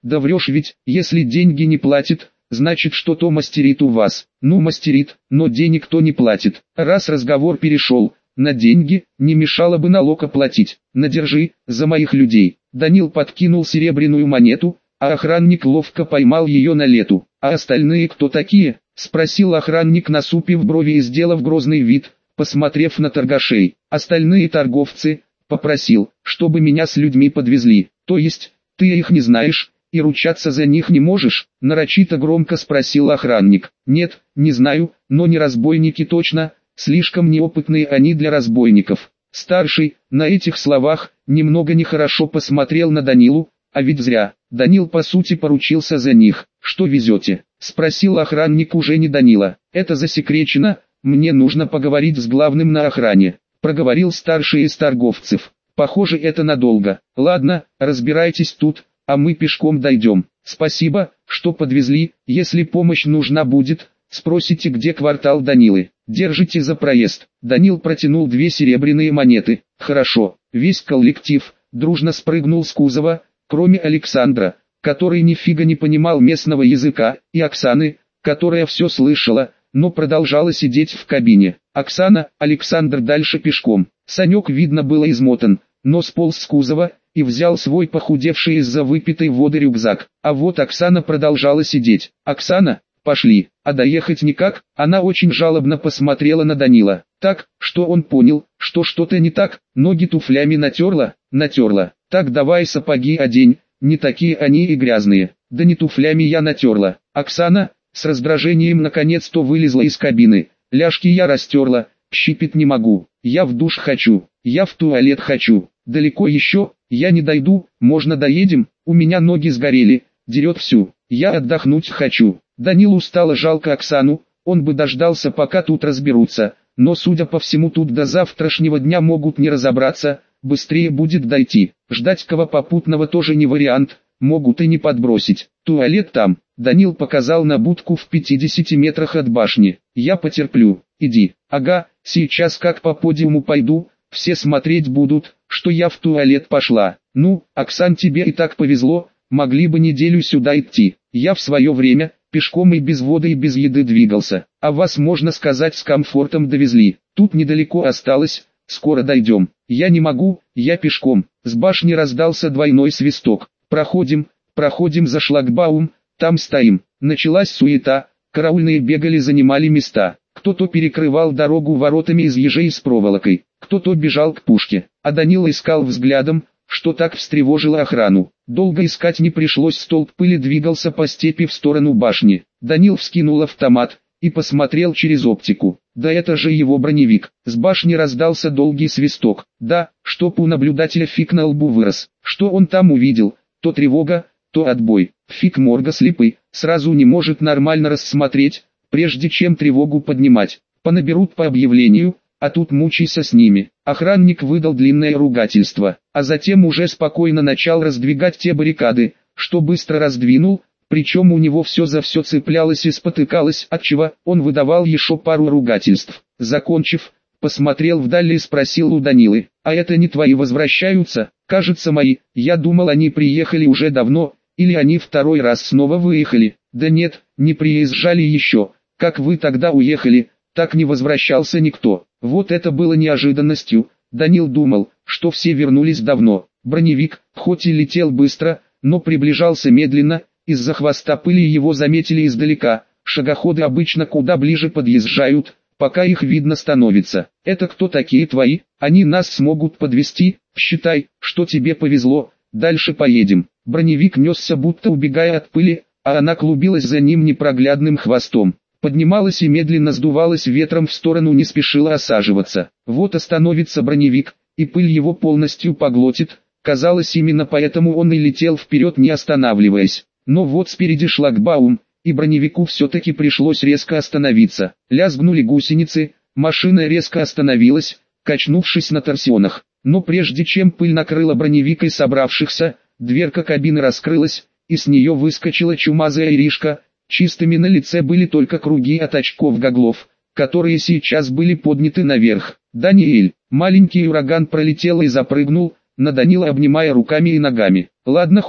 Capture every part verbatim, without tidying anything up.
Да врешь ведь, если деньги не платит, значит что-то мастерит у вас. Ну мастерит, но денег то не платит. Раз разговор перешел на деньги, не мешало бы налог оплатить. Надержи, за моих людей. Данил подкинул серебряную монету, а охранник ловко поймал ее на лету. А остальные кто такие? Спросил охранник, насупив брови и сделав грозный вид, посмотрев на торгашей. Остальные торговцы, попросил, чтобы меня с людьми подвезли. То есть, ты их не знаешь и ручаться за них не можешь? Нарочито громко спросил охранник. Нет, не знаю, но не разбойники точно, слишком неопытные они для разбойников. Старший, на этих словах, немного нехорошо посмотрел на Данилу, а ведь зря. Данил по сути поручился за них. Что везете? Спросил охранник уже не Данила. Это засекречено, мне нужно поговорить с главным на охране. Проговорил старший из торговцев. Похоже, это надолго. Ладно, разбирайтесь тут, а мы пешком дойдем. Спасибо, что подвезли, если помощь нужна будет, спросите, где квартал Данилы. Держите за проезд. Данил протянул две серебряные монеты. Хорошо. Весь коллектив дружно спрыгнул с кузова, кроме Александра, который нифига не понимал местного языка, и Оксаны, которая все слышала, но продолжала сидеть в кабине. Оксана, Александр дальше пешком. Санек видно было измотан, но сполз с кузова и взял свой похудевший из-за выпитой воды рюкзак. А вот Оксана продолжала сидеть. Оксана, пошли. А доехать никак? Она очень жалобно посмотрела на Данила. Так, что он понял, что что-то не так, ноги туфлями натерла, натерла. Так давай сапоги одень, не такие они и грязные. Да не туфлями я натерла. Оксана, с раздражением наконец-то вылезла из кабины. Ляжки я растерла, щипать не могу. Я в душ хочу, я в туалет хочу. Далеко еще, я не дойду, можно доедем, у меня ноги сгорели, дерет всю. Я отдохнуть хочу. Данилу стало жалко Оксану, он бы дождался пока тут разберутся, но судя по всему тут до завтрашнего дня могут не разобраться, быстрее будет дойти. Ждать кого попутного тоже не вариант, могут и не подбросить. Туалет там. Данил показал на будку в пятидесяти метрах от башни. Я потерплю, иди. Ага, сейчас как по подиуму пойду, все смотреть будут, что я в туалет пошла. Ну, Оксан, тебе и так повезло, могли бы неделю сюда идти. Я в свое время, пешком и без воды и без еды двигался, а вас, можно сказать, с комфортом довезли. Тут недалеко осталось, скоро дойдем. Я не могу, я пешком. С башни раздался двойной свисток. Проходим, проходим за шлагбаум, там стоим. Началась суета, караульные бегали, занимали места. Кто-то перекрывал дорогу воротами из ежей с проволокой, кто-то бежал к пушке, а Данила искал взглядом, что так встревожило охрану. Долго искать не пришлось, столб пыли двигался по степи в сторону башни. Данил вскинул автомат и посмотрел через оптику. Да это же его броневик. С башни раздался долгий свисток. Да, чтоб у наблюдателя фиг на лбу вырос. Что он там увидел? То тревога, то отбой. Фиг морга слепый, сразу не может нормально рассмотреть, прежде чем тревогу поднимать. Понаберут по объявлению, а тут мучайся с ними. Охранник выдал длинное ругательство, а затем уже спокойно начал раздвигать те баррикады, что быстро раздвинул, причем у него все за все цеплялось и спотыкалось, отчего он выдавал еще пару ругательств. Закончив, посмотрел вдаль и спросил у Данилы: «А это не твои возвращаются?» «Кажется, мои, я думал, они приехали уже давно, или они второй раз снова выехали?» «Да нет, не приезжали еще, как вы тогда уехали, так не возвращался никто». Вот это было неожиданностью. Данил думал, что все вернулись давно. Броневик, хоть и летел быстро, но приближался медленно, из-за хвоста пыли его заметили издалека. Шагоходы обычно куда ближе подъезжают, пока их видно становится. «Это кто такие твои? Они нас смогут подвезти? Считай, что тебе повезло, дальше поедем». Броневик несся, будто убегая от пыли, а она клубилась за ним непроглядным хвостом. Поднималась и медленно сдувалась ветром в сторону, не спешила осаживаться. Вот остановится броневик, и пыль его полностью поглотит. Казалось, именно поэтому он и летел вперед, не останавливаясь. Но вот спереди шлагбаум, и броневику все-таки пришлось резко остановиться. Лязгнули гусеницы, машина резко остановилась, качнувшись на торсионах. Но прежде чем пыль накрыла броневик и собравшихся, дверка кабины раскрылась, и с нее выскочила чумазая Иришка. Чистыми на лице были только круги от очков-гоглов, которые сейчас были подняты наверх. «Даниэль!» Маленький ураган пролетел и запрыгнул на Данила, обнимая руками и ногами. «Ладно, хоть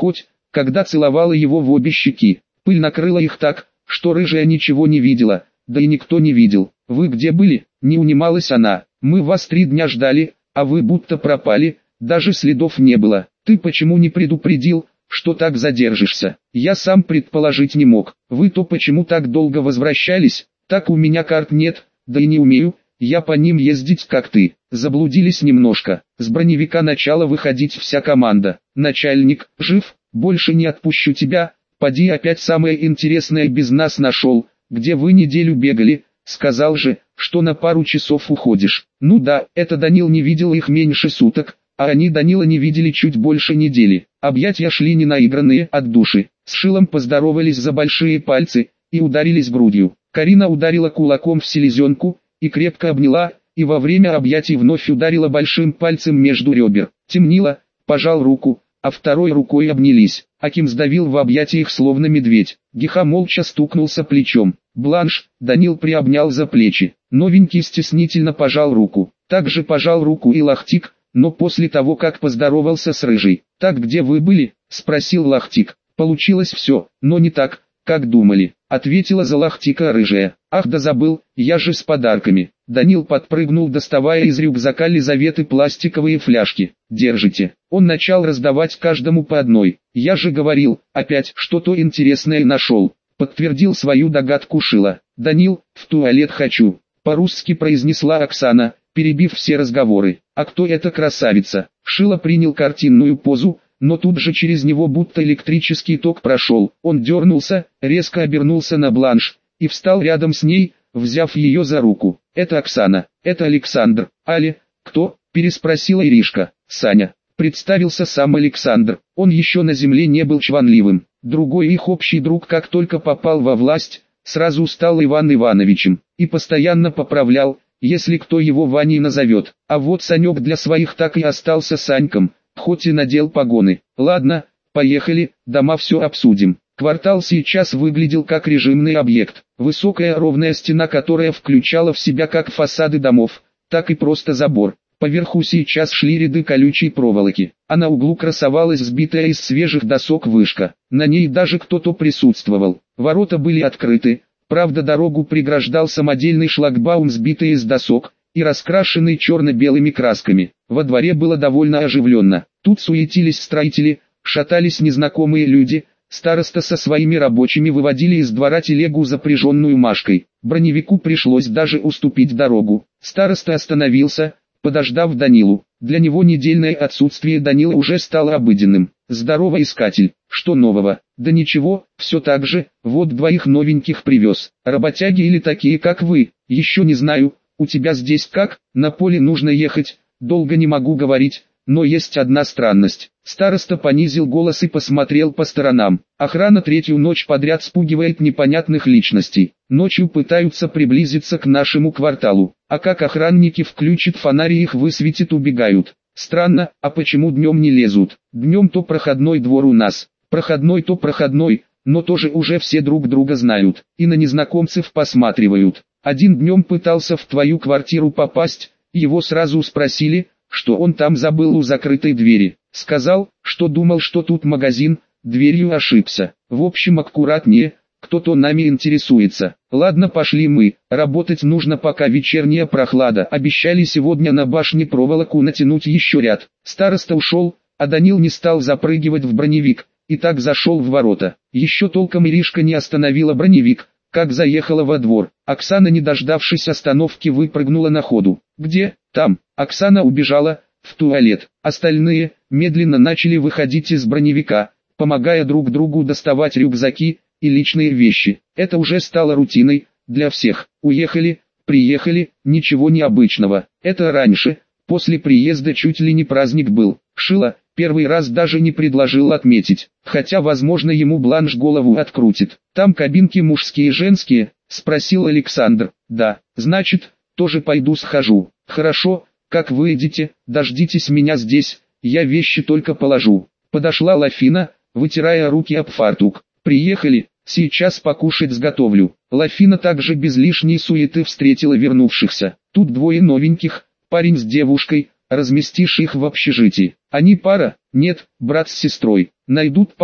когда целовала его в обе щеки. Пыль накрыла их так, что рыжая ничего не видела, да и никто не видел. «Вы где были?» — не унималась она. «Мы вас три дня ждали, а вы будто пропали, даже следов не было. Ты почему не предупредил, что так задержишься? Я сам предположить не мог. Вы то почему так долго возвращались? Так у меня карт нет, да и не умею я по ним ездить как ты». Заблудились немножко. С броневика начала выходить вся команда. «Начальник, жив? Больше не отпущу тебя. Поди опять самое интересное без нас нашел. Где вы неделю бегали? Сказал же, что на пару часов уходишь». Ну да, это Данил не видел их меньше суток, а они Данила не видели чуть больше недели. Объятия шли не наигранные, от души. С Шилом поздоровались за большие пальцы и ударились грудью. Карина ударила кулаком в селезенку и крепко обняла, и во время объятий вновь ударила большим пальцем между ребер. Темнило, пожал руку, а второй рукой обнялись. Аким сдавил в объятиях словно медведь. Гиха молча стукнулся плечом. Бланш, Данил приобнял за плечи. Новенький стеснительно пожал руку. Также пожал руку и Лахтик, но после того как поздоровался с Рыжей. «Так где вы были?» — спросил Лахтик. «Получилось все, но не так, как думали», — ответила за Лахтика Рыжая. «Ах да забыл, я же с подарками». Данил подпрыгнул, доставая из рюкзака Лизаветы пластиковые фляжки. «Держите». Он начал раздавать каждому по одной. «Я же говорил, опять что-то интересное нашел», — подтвердил свою догадку Шила. «Данил, в туалет хочу», — по-русски произнесла Оксана, перебив все разговоры. «А кто эта красавица?» Шила принял картинную позу, но тут же через него будто электрический ток прошел. Он дернулся, резко обернулся на Бланш и встал рядом с ней, взяв ее за руку. «Это Оксана, это Александр». «Али, кто?» – переспросила Иришка. «Саня», – представился сам Александр. Он еще на земле не был чванливым. Другой их общий друг, как только попал во власть, сразу стал Иван Ивановичем и постоянно поправлял, если кто его Ваней назовет. А вот Санек для своих так и остался Саньком, хоть и надел погоны. «Ладно, поехали, дома все обсудим». Квартал сейчас выглядел как режимный объект. Высокая ровная стена, которая включала в себя как фасады домов, так и просто забор. Поверху сейчас шли ряды колючей проволоки, а на углу красовалась сбитая из свежих досок вышка. На ней даже кто-то присутствовал. Ворота были открыты, правда дорогу преграждал самодельный шлагбаум, сбитый из досок и раскрашенный черно-белыми красками. Во дворе было довольно оживленно. Тут суетились строители, шатались незнакомые люди. Староста со своими рабочими выводили из двора телегу, запряженную Машкой. Броневику пришлось даже уступить дорогу. Староста остановился, подождав Данилу. Для него недельное отсутствие Данила уже стало обыденным. «Здорово, искатель, что нового?» «Да ничего, все так же, вот двоих новеньких привез. Работяги или такие как вы?» «Еще не знаю, у тебя здесь как?» «На поле нужно ехать, долго не могу говорить, но есть одна странность». Староста понизил голос и посмотрел по сторонам. «Охрана третью ночь подряд спугивает непонятных личностей. Ночью пытаются приблизиться к нашему кварталу, а как охранники включат фонари, их высветит, убегают. Странно, а почему днем не лезут? Днем то проходной двор у нас, проходной то проходной, но тоже уже все друг друга знают, и на незнакомцев посматривают. Один днем пытался в твою квартиру попасть, его сразу спросили, что он там забыл у закрытой двери. Сказал, что думал, что тут магазин, дверью ошибся. В общем, аккуратнее, кто-то нами интересуется. Ладно, пошли мы, работать нужно, пока вечерняя прохлада. Обещали сегодня на башне проволоку натянуть еще ряд». Староста ушел, а Данил не стал запрыгивать в броневик, и так зашел в ворота. Еще толком Иришка не остановила броневик, как заехала во двор. Оксана, не дождавшись остановки, выпрыгнула на ходу. «Где?» «Там». Оксана убежала в туалет. Остальные медленно начали выходить из броневика, помогая друг другу доставать рюкзаки и личные вещи. Это уже стало рутиной для всех. Уехали, приехали, ничего необычного. Это раньше, после приезда чуть ли не праздник был. Шила первый раз даже не предложил отметить, хотя возможно ему Бланш голову открутит. «Там кабинки мужские и женские?» — спросил Александр. «Да, значит, тоже пойду схожу». «Хорошо, как выйдете, дождитесь меня здесь, я вещи только положу». Подошла Лафина, вытирая руки об фартук. «Приехали, сейчас покушать сготовлю». Лафина также без лишней суеты встретила вернувшихся. «Тут двое новеньких, парень с девушкой, разместишь их в общежитии». «Они пара?» «Нет, брат с сестрой». «Найдут пару,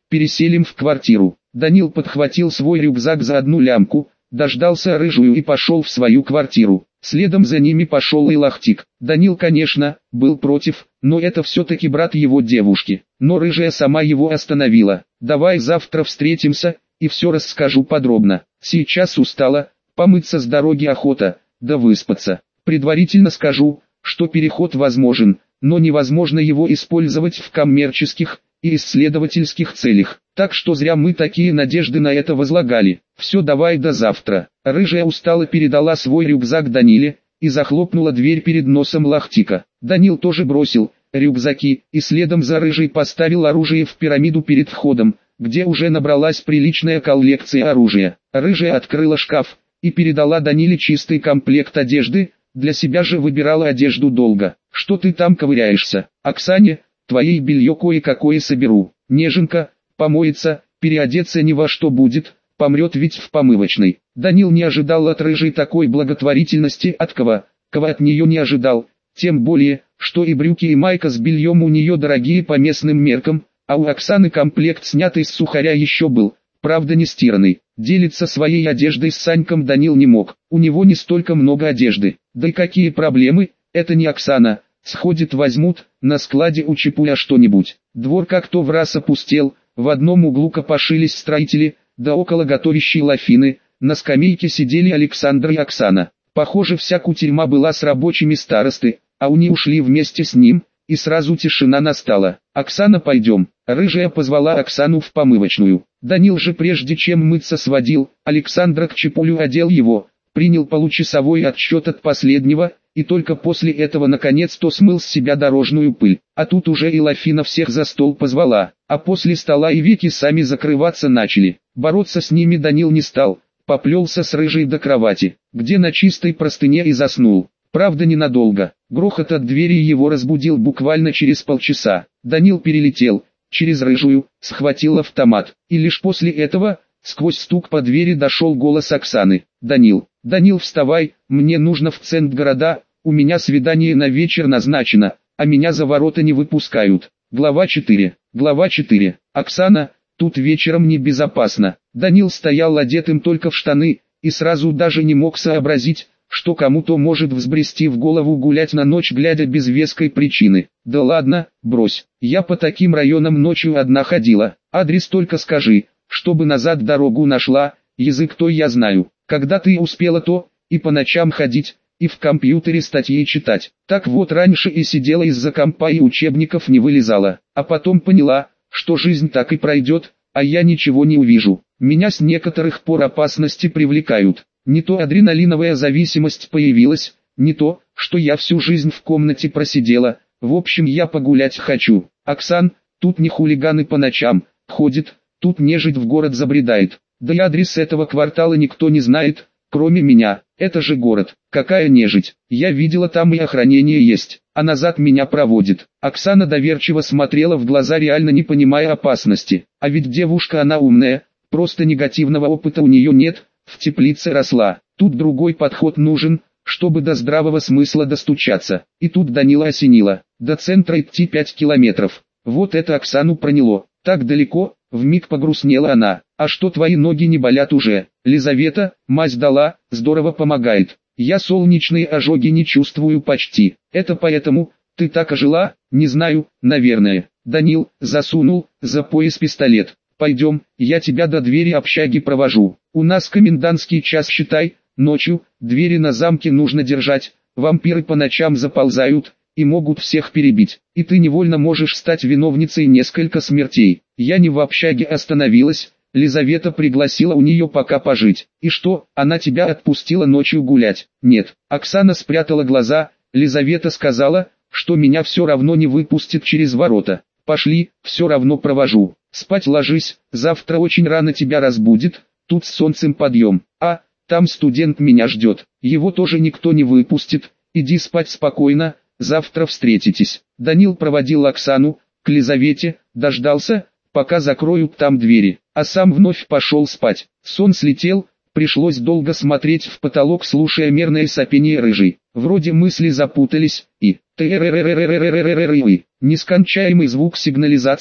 переселим в квартиру. Данил подхватил свой рюкзак за одну лямку, дождался рыжую и пошел в свою квартиру. Следом за ними пошел и Лахтик. Данил, конечно, был против, но это все-таки брат его девушки. Но рыжая сама его остановила. «Давай завтра встретимся, и все расскажу подробно. Сейчас устала, помыться с дороги охота, да выспаться. Предварительно скажу, что переход возможен, но невозможно его использовать в коммерческих и исследовательских целях. Так что зря мы такие надежды на это возлагали. Все, давай до завтра». Рыжая устало передала свой рюкзак Даниле и захлопнула дверь перед носом Лахтика. Данил тоже бросил рюкзаки и следом за рыжей поставил оружие в пирамиду перед входом, где уже набралась приличная коллекция оружия. Рыжая открыла шкаф и передала Даниле чистый комплект одежды, для себя же выбирала одежду долго. «Что ты там ковыряешься? Оксане, твоей белье кое-какое соберу. Неженка, помоется, переодеться ни во что будет, помрет ведь в помывочной». Данил не ожидал от рыжей такой благотворительности от кого, кого от нее не ожидал, тем более, что и брюки и майка с бельем у нее дорогие по местным меркам, а у Оксаны комплект снятый с сухаря еще был, правда не стиранный. Делиться своей одеждой с Саньком Данил не мог, у него не столько много одежды. Да и какие проблемы, это не Оксана, сходит возьмут, на складе у Чепуля что-нибудь. Двор как-то в раз опустел, в одном углу копошились строители, да около готовящей Лафины, на скамейке сидели Александр и Оксана. Похоже, вся кутерьма была с рабочими старосты, а они ушли вместе с ним, и сразу тишина настала. «Оксана, пойдем». Рыжая позвала Оксану в помывочную. Данил же прежде чем мыться сводил Александра к Чепулю, одел его, принял получасовой отсчет от последнего, и только после этого наконец-то смыл с себя дорожную пыль. А тут уже и Лафина всех за стол позвала, а после стола и веки сами закрываться начали. Бороться с ними Данил не стал, поплелся с рыжей до кровати, где на чистой простыне и заснул. Правда ненадолго, грохот от двери его разбудил буквально через полчаса. Данил перелетел через рыжую, схватил автомат, и лишь после этого, сквозь стук по двери дошел голос Оксаны. «Данил, Данил, вставай, мне нужно в центр города, у меня свидание на вечер назначено, а меня за ворота не выпускают». Глава четыре. Глава четыре. Оксана, тут вечером небезопасно. Данил стоял одетым только в штаны, и сразу даже не мог сообразить, что кому-то может взбрести в голову гулять на ночь глядя без веской причины. «Да ладно, брось, я по таким районам ночью одна ходила, адрес только скажи, чтобы назад дорогу нашла, язык то я знаю, когда ты успела то, и по ночам ходить, и в компьютере статьи читать». Так вот раньше и сидела из-за компа и учебников не вылезала, а потом поняла, что жизнь так и пройдет, а я ничего не увижу. Меня с некоторых пор опасности привлекают. Не то адреналиновая зависимость появилась, не то, что я всю жизнь в комнате просидела, в общем я погулять хочу. Оксан, тут не хулиганы по ночам ходят, тут нежить в город забредает. Да и адрес этого квартала никто не знает, кроме меня, это же город, какая нежить, я видела там и охранение есть, а назад меня проводит. Оксана доверчиво смотрела в глаза, реально не понимая опасности, а ведь девушка она умная, просто негативного опыта у нее нет. В теплице росла, тут другой подход нужен, чтобы до здравого смысла достучаться. И тут Данила осенило, до центра идти пять километров. Вот это Оксану проняло, так далеко, вмиг погрустнела она. «А что, твои ноги не болят уже?» «Лизавета, мазь дала, здорово помогает. Я солнечные ожоги не чувствую почти. Это поэтому, ты так ожила?» «Не знаю, наверное». Данил засунул за пояс пистолет. «Пойдем, я тебя до двери общаги провожу. У нас комендантский час считай, ночью, двери на замке нужно держать, вампиры по ночам заползают, и могут всех перебить, и ты невольно можешь стать виновницей нескольких смертей». Я не в общаге остановилась, Лизавета пригласила у нее пока пожить. «И что, она тебя отпустила ночью гулять?» «Нет». Оксана спрятала глаза, Лизавета сказала, что меня все равно не выпустит через ворота. «Пошли, все равно провожу. Спать ложись, завтра очень рано тебя разбудит, тут с солнцем подъем. А, там студент меня ждет, его тоже никто не выпустит, иди спать спокойно, завтра встретитесь». Данил проводил Оксану к Лизавете, дождался, пока закроют там двери, а сам вновь пошел спать. Сон слетел, пришлось долго смотреть в потолок, слушая мерное сопение рыжей. Вроде мысли запутались, и нескончаемый звук сигнализации,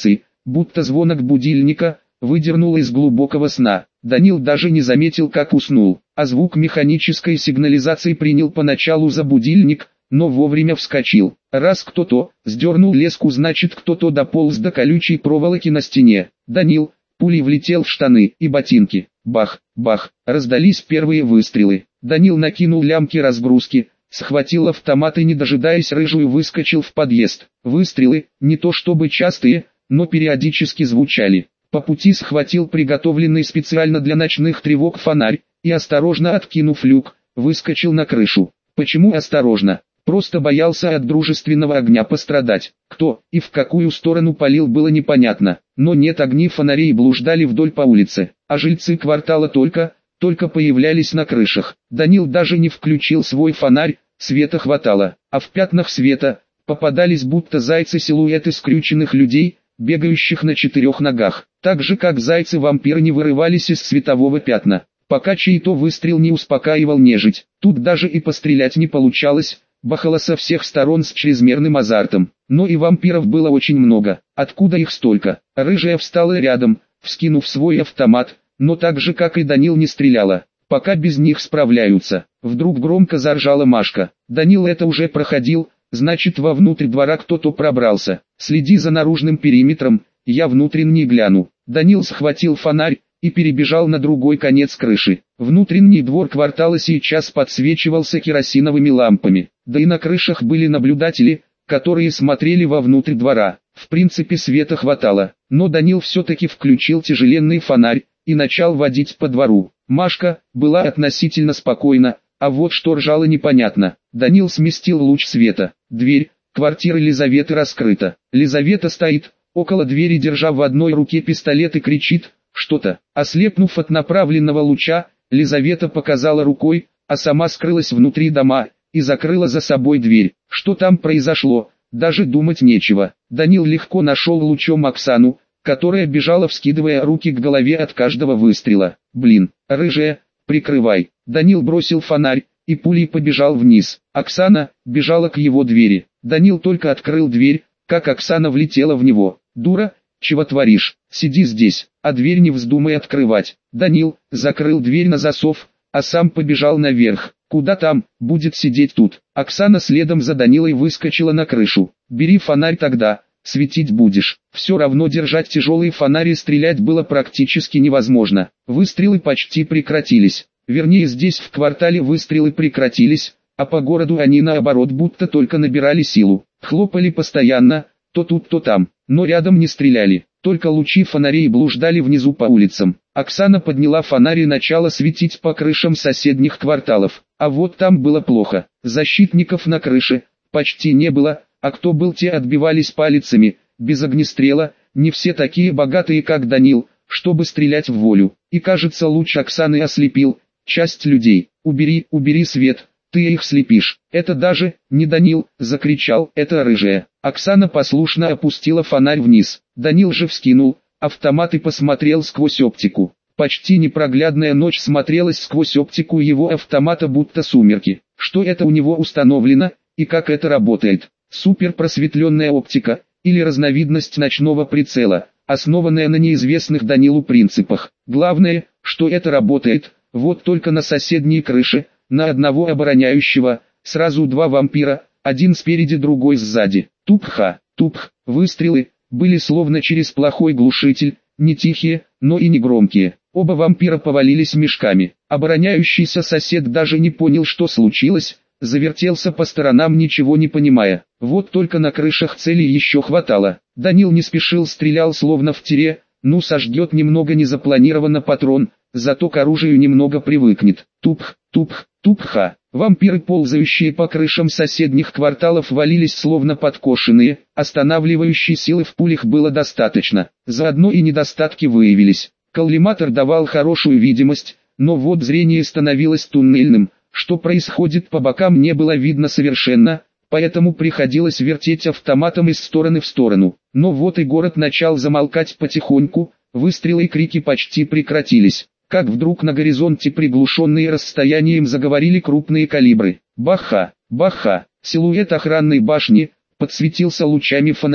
будто звонок будильника, выдернул из глубокого сна. Данил даже не заметил, как уснул, а звук механической сигнализации принял поначалу за будильник, но вовремя вскочил. Раз кто-то сдернул леску, значит кто-то дополз до колючей проволоки на стене. Данил пулей влетел в штаны и ботинки. Бах, бах, раздались первые выстрелы. Данил накинул лямки разгрузки, схватил автомат и, не дожидаясь рыжую, выскочил в подъезд. Выстрелы, не то чтобы частые, но периодически звучали. По пути схватил приготовленный специально для ночных тревог фонарь и, осторожно откинув люк, выскочил на крышу. Почему осторожно? Просто боялся от дружественного огня пострадать. Кто и в какую сторону палил, было непонятно, но нет, огни фонарей блуждали вдоль по улице, а жильцы квартала только, только появлялись на крышах. Данил даже не включил свой фонарь, света хватало, а в пятнах света попадались будто зайцы силуэты скрюченных людей, бегающих на четырех ногах. Так же как зайцы-вампиры не вырывались из светового пятна, пока чей-то выстрел не успокаивал нежить. Тут даже и пострелять не получалось, бахало со всех сторон с чрезмерным азартом. Но и вампиров было очень много. Откуда их столько? Рыжая встала рядом, вскинув свой автомат, но так же как и Данил не стреляла. Пока без них справляются. Вдруг громко заржала Машка. Данил это уже проходил, значит вовнутрь двора кто-то пробрался. Следи за наружным периметром, я внутренний гляну. Данил схватил фонарь и перебежал на другой конец крыши. Внутренний двор квартала сейчас подсвечивался керосиновыми лампами. Да и на крышах были наблюдатели, которые смотрели вовнутрь двора. В принципе света хватало, но Данил все-таки включил тяжеленный фонарь и начал водить по двору. Машка была относительно спокойна, а вот что ржало непонятно. Данил сместил луч света. Дверь квартиры Лизаветы раскрыта. Лизавета стоит около двери, держа в одной руке пистолет, и кричит что-то. Ослепнув от направленного луча, Лизавета показала рукой, а сама скрылась внутри дома и закрыла за собой дверь. Что там произошло, даже думать нечего. Данил легко нашел лучом Оксану, которая бежала, вскидывая руки к голове от каждого выстрела. Блин, рыжая, прикрывай. Данил бросил фонарь и пулей побежал вниз. Оксана бежала к его двери. Данил только открыл дверь, как Оксана влетела в него. Дура, чего творишь? Сиди здесь, а дверь не вздумай открывать. Данил закрыл дверь на засов, а сам побежал наверх. Куда там, будет сидеть тут. Оксана следом за Данилой выскочила на крышу. Бери фонарь тогда, светить будешь. Все равно держать тяжелые фонари и стрелять было практически невозможно. Выстрелы почти прекратились. Вернее, здесь в квартале выстрелы прекратились, а по городу они наоборот будто только набирали силу. Хлопали постоянно, то тут, то там, но рядом не стреляли. Только лучи фонарей блуждали внизу по улицам. Оксана подняла фонарь и начала светить по крышам соседних кварталов. А вот там было плохо. Защитников на крыше почти не было, а кто был, те отбивались палицами, без огнестрела. Не все такие богатые, как Данил, чтобы стрелять в волю. И кажется, луч Оксаны ослепил часть людей. «Убери, убери свет, ты их слепишь». «Это даже не Данил», — закричал, «это рыжая». Оксана послушно опустила фонарь вниз. Данил же вскинул автомат и посмотрел сквозь оптику. Почти непроглядная ночь смотрелась сквозь оптику его автомата, будто сумерки. Что это у него установлено, и как это работает? Суперпросветленная оптика, или разновидность ночного прицела, основанная на неизвестных Данилу принципах. Главное, что это работает. Вот только на соседней крыше, на одного обороняющего, сразу два вампира, один спереди, другой сзади. Тупха, тупх, выстрелы были словно через плохой глушитель, не тихие, но и не громкие. Оба вампира повалились мешками. Обороняющийся сосед даже не понял, что случилось, завертелся по сторонам, ничего не понимая. Вот только на крышах цели еще хватало. Данил не спешил, стрелял словно в тире, ну сожгет немного незапланированно патрон, зато к оружию немного привыкнет. Тупх, тупх, тупха. Вампиры, ползающие по крышам соседних кварталов, валились словно подкошенные. Останавливающей силы в пулях было достаточно. Заодно и недостатки выявились. Коллиматор давал хорошую видимость, но вот зрение становилось туннельным. Что происходит по бокам, не было видно совершенно, поэтому приходилось вертеть автоматом из стороны в сторону. Но вот и город начал замолкать потихоньку, выстрелы и крики почти прекратились. Как вдруг на горизонте, приглушенные расстоянием, заговорили крупные калибры. Баха, баха, силуэт охранной башни подсветился лучами фонарей.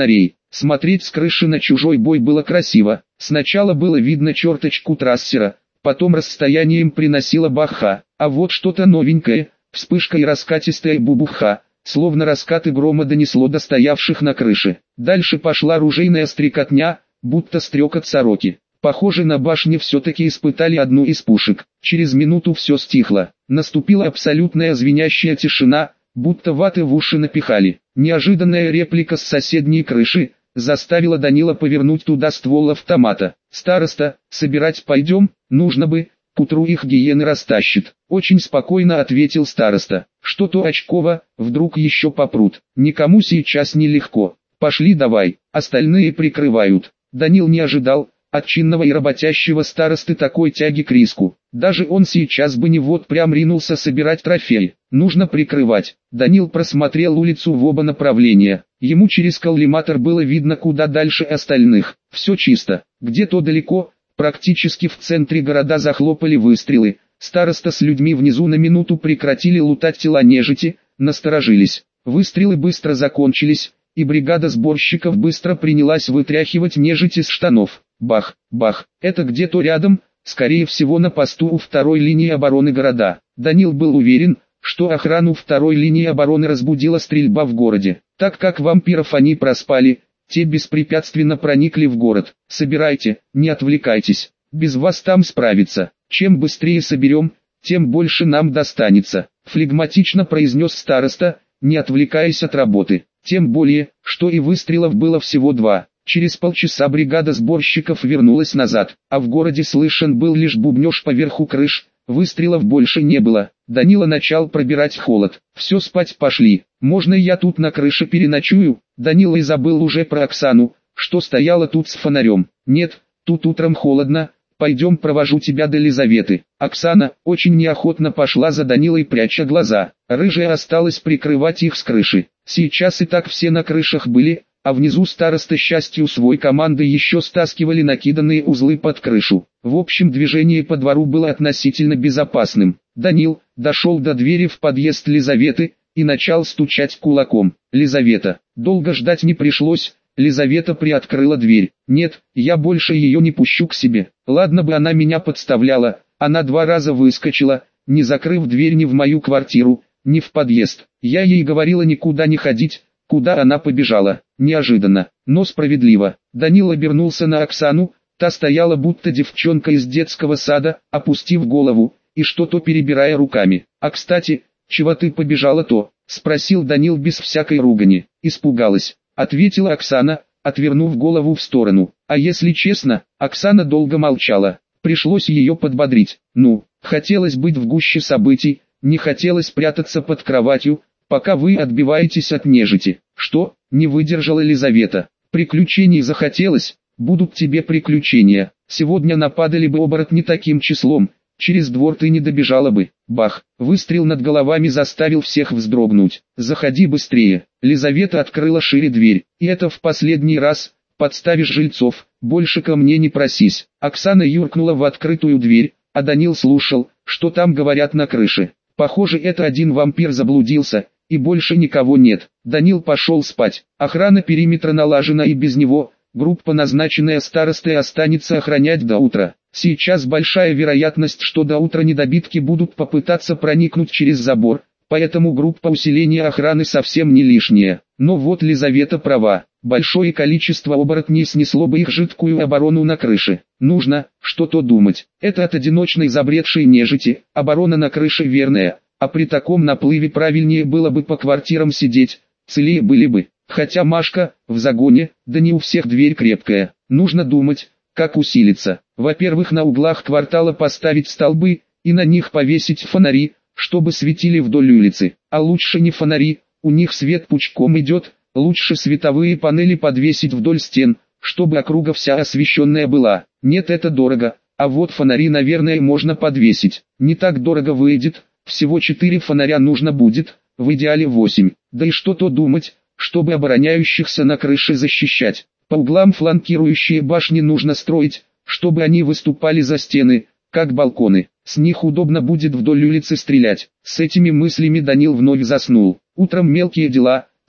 Смотреть с крыши на чужой бой было красиво. Сначала было видно черточку трассера, потом расстоянием приносило баха, а вот что-то новенькое, вспышка и раскатистая бубуха, словно раскаты грома донесло до стоявших на крыше. Дальше пошла ружейная стрекотня, будто стрекот сороки. Похоже, на башне все-таки испытали одну из пушек. Через минуту все стихло. Наступила абсолютная звенящая тишина, будто ваты в уши напихали. Неожиданная реплика с соседней крыши заставила Данила повернуть туда ствол автомата. «Староста, собирать пойдем? Нужно бы, к утру их гиены растащит». Очень спокойно ответил староста. «Что-то очково, вдруг еще попрут. Никому сейчас нелегко. Пошли давай, остальные прикрывают». Данил не ожидал от чинного и работящего старосты такой тяги к риску. Даже он сейчас бы не вот прям ринулся собирать трофей. Нужно прикрывать. Данил просмотрел улицу в оба направления. Ему через коллиматор было видно куда дальше остальных. Все чисто. Где-то далеко, практически в центре города, захлопали выстрелы. Староста с людьми внизу на минуту прекратили лутать тела нежити, насторожились. Выстрелы быстро закончились, и бригада сборщиков быстро принялась вытряхивать нежить из штанов. Бах, бах, это где-то рядом, скорее всего на посту у второй линии обороны города. Данил был уверен, что охрану второй линии обороны разбудила стрельба в городе. Так как вампиров они проспали, те беспрепятственно проникли в город. Собирайте, не отвлекайтесь, без вас там справиться. Чем быстрее соберем, тем больше нам достанется, флегматично произнес староста, не отвлекаясь от работы. Тем более, что и выстрелов было всего два. Через полчаса бригада сборщиков вернулась назад, а в городе слышен был лишь бубнеж поверху крыш, выстрелов больше не было. Данила начал пробирать холод. Все, спать пошли. Можно я тут на крыше переночую? Данила и забыл уже про Оксану, что стояла тут с фонарем. Нет, тут утром холодно, пойдем провожу тебя до Лизаветы. Оксана очень неохотно пошла за Данилой, пряча глаза. Рыжая осталась прикрывать их с крыши. Сейчас и так все на крышах были, а внизу староста счастью свой команды еще стаскивали накиданные узлы под крышу. В общем, движение по двору было относительно безопасным. Данил дошел до двери в подъезд Лизаветы и начал стучать кулаком. Лизавета. Долго ждать не пришлось. Лизавета приоткрыла дверь. «Нет, я больше ее не пущу к себе. Ладно бы она меня подставляла, она два раза выскочила, не закрыв дверь ни в мою квартиру, ни в подъезд. Я ей говорила никуда не ходить, куда она побежала. Неожиданно, но справедливо». Данил обернулся на Оксану, та стояла будто девчонка из детского сада, опустив голову, и что-то перебирая руками. «А кстати, чего ты побежала-то?» — спросил Данил без всякой ругани. «Испугалась», — ответила Оксана, отвернув голову в сторону. А если честно, Оксана долго молчала. Пришлось ее подбодрить. «Ну, хотелось быть в гуще событий, не хотелось прятаться под кроватью, пока вы отбиваетесь от нежити». «Что?» — не выдержала Лизавета. «Приключений захотелось? Будут тебе приключения. Сегодня нападали бы оборотни таким числом, через двор ты не добежала бы». Бах! Выстрел над головами заставил всех вздрогнуть. «Заходи быстрее». Лизавета открыла шире дверь. «И это в последний раз. Подставишь жильцов, больше ко мне не просись». Оксана юркнула в открытую дверь, а Данил слушал, что там говорят на крыше. Похоже, это один вампир заблудился, и больше никого нет. Данил пошел спать. Охрана периметра налажена и без него. Группа, назначенная старостой, останется охранять до утра. Сейчас большая вероятность, что до утра недобитки будут попытаться проникнуть через забор, поэтому группа усиления охраны совсем не лишняя. Но вот Лизавета права, большое количество оборотней снесло бы их жидкую оборону на крыше. Нужно что-то думать. Это от одиночной забредшей нежити, оборона на крыше верная, а при таком наплыве правильнее было бы по квартирам сидеть, целее были бы. Хотя Машка в загоне, да не у всех дверь крепкая. Нужно думать, как усилиться. Во-первых, на углах квартала поставить столбы, и на них повесить фонари, чтобы светили вдоль улицы. А лучше не фонари, у них свет пучком идет, лучше световые панели подвесить вдоль стен, чтобы округа вся освещенная была. Нет, это дорого, а вот фонари, наверное, можно подвесить. Не так дорого выйдет, всего четыре фонаря нужно будет, в идеале восемь. Да и что-то думать, чтобы обороняющихся на крыше защищать. По углам фланкирующие башни нужно строить, чтобы они выступали за стены, как балконы. С них удобно будет вдоль улицы стрелять. С этими мыслями Данил вновь заснул. Утром мелкие дела,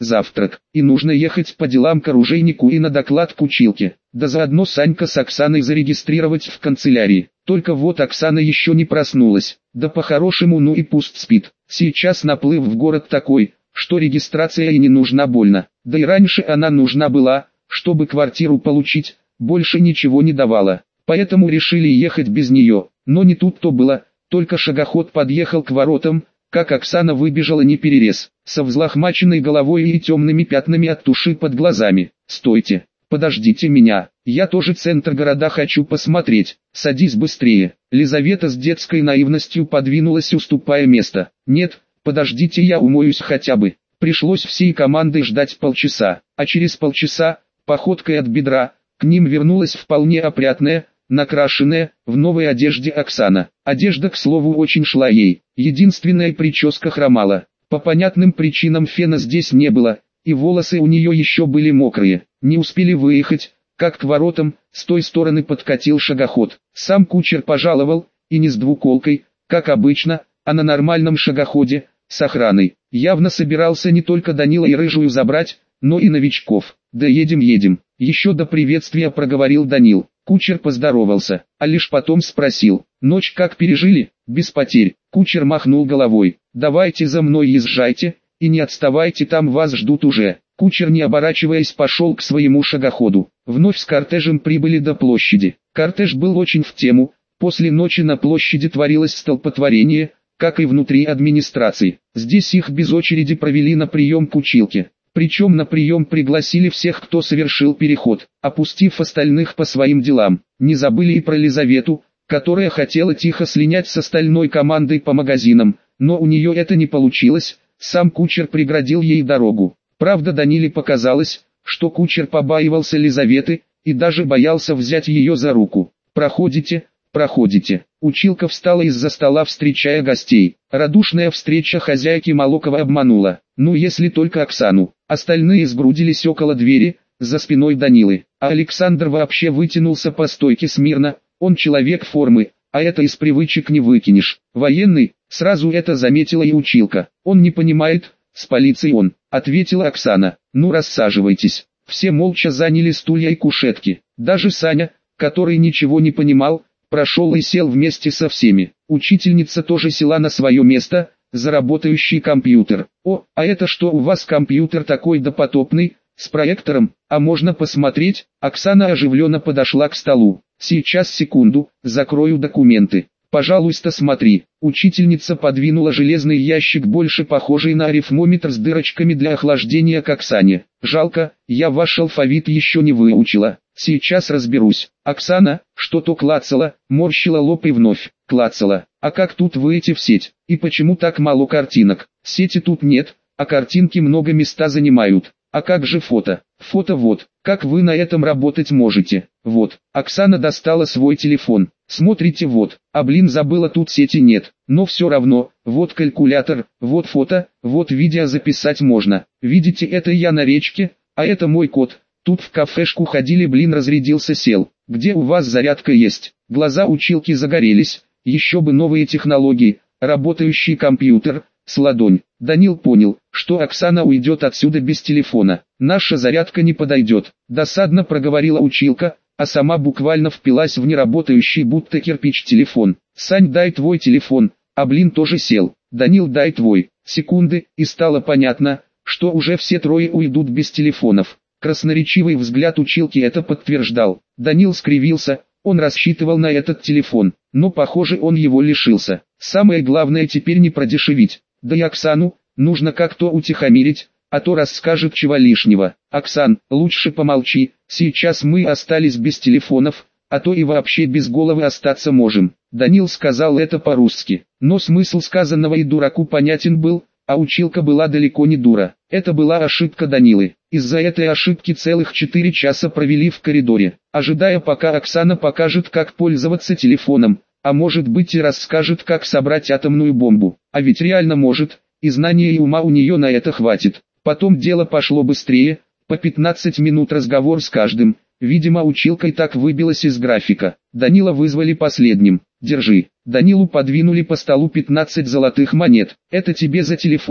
завтрак, и нужно ехать по делам к оружейнику и на доклад к училке, да заодно Санька с Оксаной зарегистрировать в канцелярии. Только вот Оксана еще не проснулась, да по-хорошему ну и пусть спит. Сейчас наплыв в город такой, что регистрация и не нужна больно, да и раньше она нужна была, чтобы квартиру получить, больше ничего не давала. Поэтому решили ехать без нее, но не тут-то было, только шагоход подъехал к воротам, как Оксана выбежала неперерез, со взлохмаченной головой и темными пятнами от туши под глазами. «Стойте, подождите меня, я тоже центр города хочу посмотреть, садись быстрее». Лизавета с детской наивностью подвинулась, уступая место. «Нет, подождите, я умоюсь хотя бы». Пришлось всей командой ждать полчаса, а через полчаса, походкой от бедра, к ним вернулась вполне опрятная, накрашенная, в новой одежде Оксана. Одежда, к слову, очень шла ей, единственная прическа хромала. По понятным причинам фена здесь не было, и волосы у нее еще были мокрые. Не успели выехать, как к воротам, с той стороны подкатил шагоход. Сам кучер пожаловал, и не с двуколкой, как обычно, а на нормальном шагоходе, с охраной. Явно собирался не только Данила и Рыжую забрать, но и новичков. «Да едем, едем», — еще до приветствия проговорил Данил. Кучер поздоровался, а лишь потом спросил: «Ночь как пережили?» «Без потерь». Кучер махнул головой. «Давайте за мной езжайте, и не отставайте, там вас ждут уже». Кучер, не оборачиваясь, пошел к своему шагоходу. Вновь с кортежем прибыли до площади. Кортеж был очень в тему, после ночи на площади творилось столпотворение, как и внутри администрации. Здесь их без очереди провели на прием к училке. Причем на прием пригласили всех, кто совершил переход, опустив остальных по своим делам. Не забыли и про Лизавету, которая хотела тихо слинять с остальной командой по магазинам, но у нее это не получилось, сам кучер преградил ей дорогу. Правда, Даниле показалось, что кучер побаивался Лизаветы, и даже боялся взять ее за руку. «Проходите, проходите». Училка встала из-за стола, встречая гостей. Радушная встреча хозяйки Молокова обманула. Ну если только Оксану. Остальные сгрудились около двери, за спиной Данилы. А Александр вообще вытянулся по стойке смирно. Он человек формы, а это из привычек не выкинешь. Военный, сразу это заметила и училка. Он не понимает, с полицией он, ответила Оксана. Ну рассаживайтесь. Все молча заняли стулья и кушетки. Даже Саня, который ничего не понимал, прошел и сел вместе со всеми. Учительница тоже села на свое место, за работающий компьютер. «О, а это что у вас компьютер такой допотопный, с проектором, а можно посмотреть?» Оксана оживленно подошла к столу. «Сейчас, секунду, закрою документы. Пожалуйста, смотри». Учительница подвинула железный ящик, больше похожий на арифмометр с дырочками для охлаждения, к Оксане. «Жалко, я ваш алфавит еще не выучила. Сейчас разберусь». Оксана что-то клацала, морщила лоб и вновь клацала. «А как тут выйти в сеть? И почему так мало картинок? Сети тут нет, а картинки много места занимают. А как же фото? Фото вот. Как вы на этом работать можете? Вот». Оксана достала свой телефон. «Смотрите вот. А блин, забыла, тут сети нет. Но все равно, вот калькулятор, вот фото, вот видео записать можно. Видите, это я на речке, а это мой кот. Тут в кафешку ходили, блин, разрядился, сел. Где у вас зарядка есть?» Глаза училки загорелись. Еще бы новые технологии, работающий компьютер, с ладонь. Данил понял, что Оксана уйдет отсюда без телефона. «Наша зарядка не подойдет», — досадно проговорила училка, а сама буквально впилась в неработающий будто кирпич телефон. «Сань, дай твой телефон», а блин тоже сел. «Данил, дай твой». Секунды, и стало понятно, что уже все трое уйдут без телефонов. Красноречивый взгляд училки это подтверждал. Данил скривился, он рассчитывал на этот телефон, но похоже он его лишился. Самое главное теперь не продешевить. Да и Оксану нужно как-то утихомирить, а то расскажет чего лишнего. «Оксан, лучше помолчи, сейчас мы остались без телефонов, а то и вообще без головы остаться можем». Данил сказал это по-русски, но смысл сказанного и дураку понятен был, а училка была далеко не дура. Это была ошибка Данилы. Из-за этой ошибки целых четыре часа провели в коридоре, ожидая пока Оксана покажет, как пользоваться телефоном, а может быть и расскажет, как собрать атомную бомбу. А ведь реально может, и знания и ума у нее на это хватит. Потом дело пошло быстрее, по пятнадцать минут разговор с каждым. Видимо, училка и так выбилась из графика. Данила вызвали последним. «Держи». Данилу подвинули по столу пятнадцать золотых монет. «Это тебе за телефон,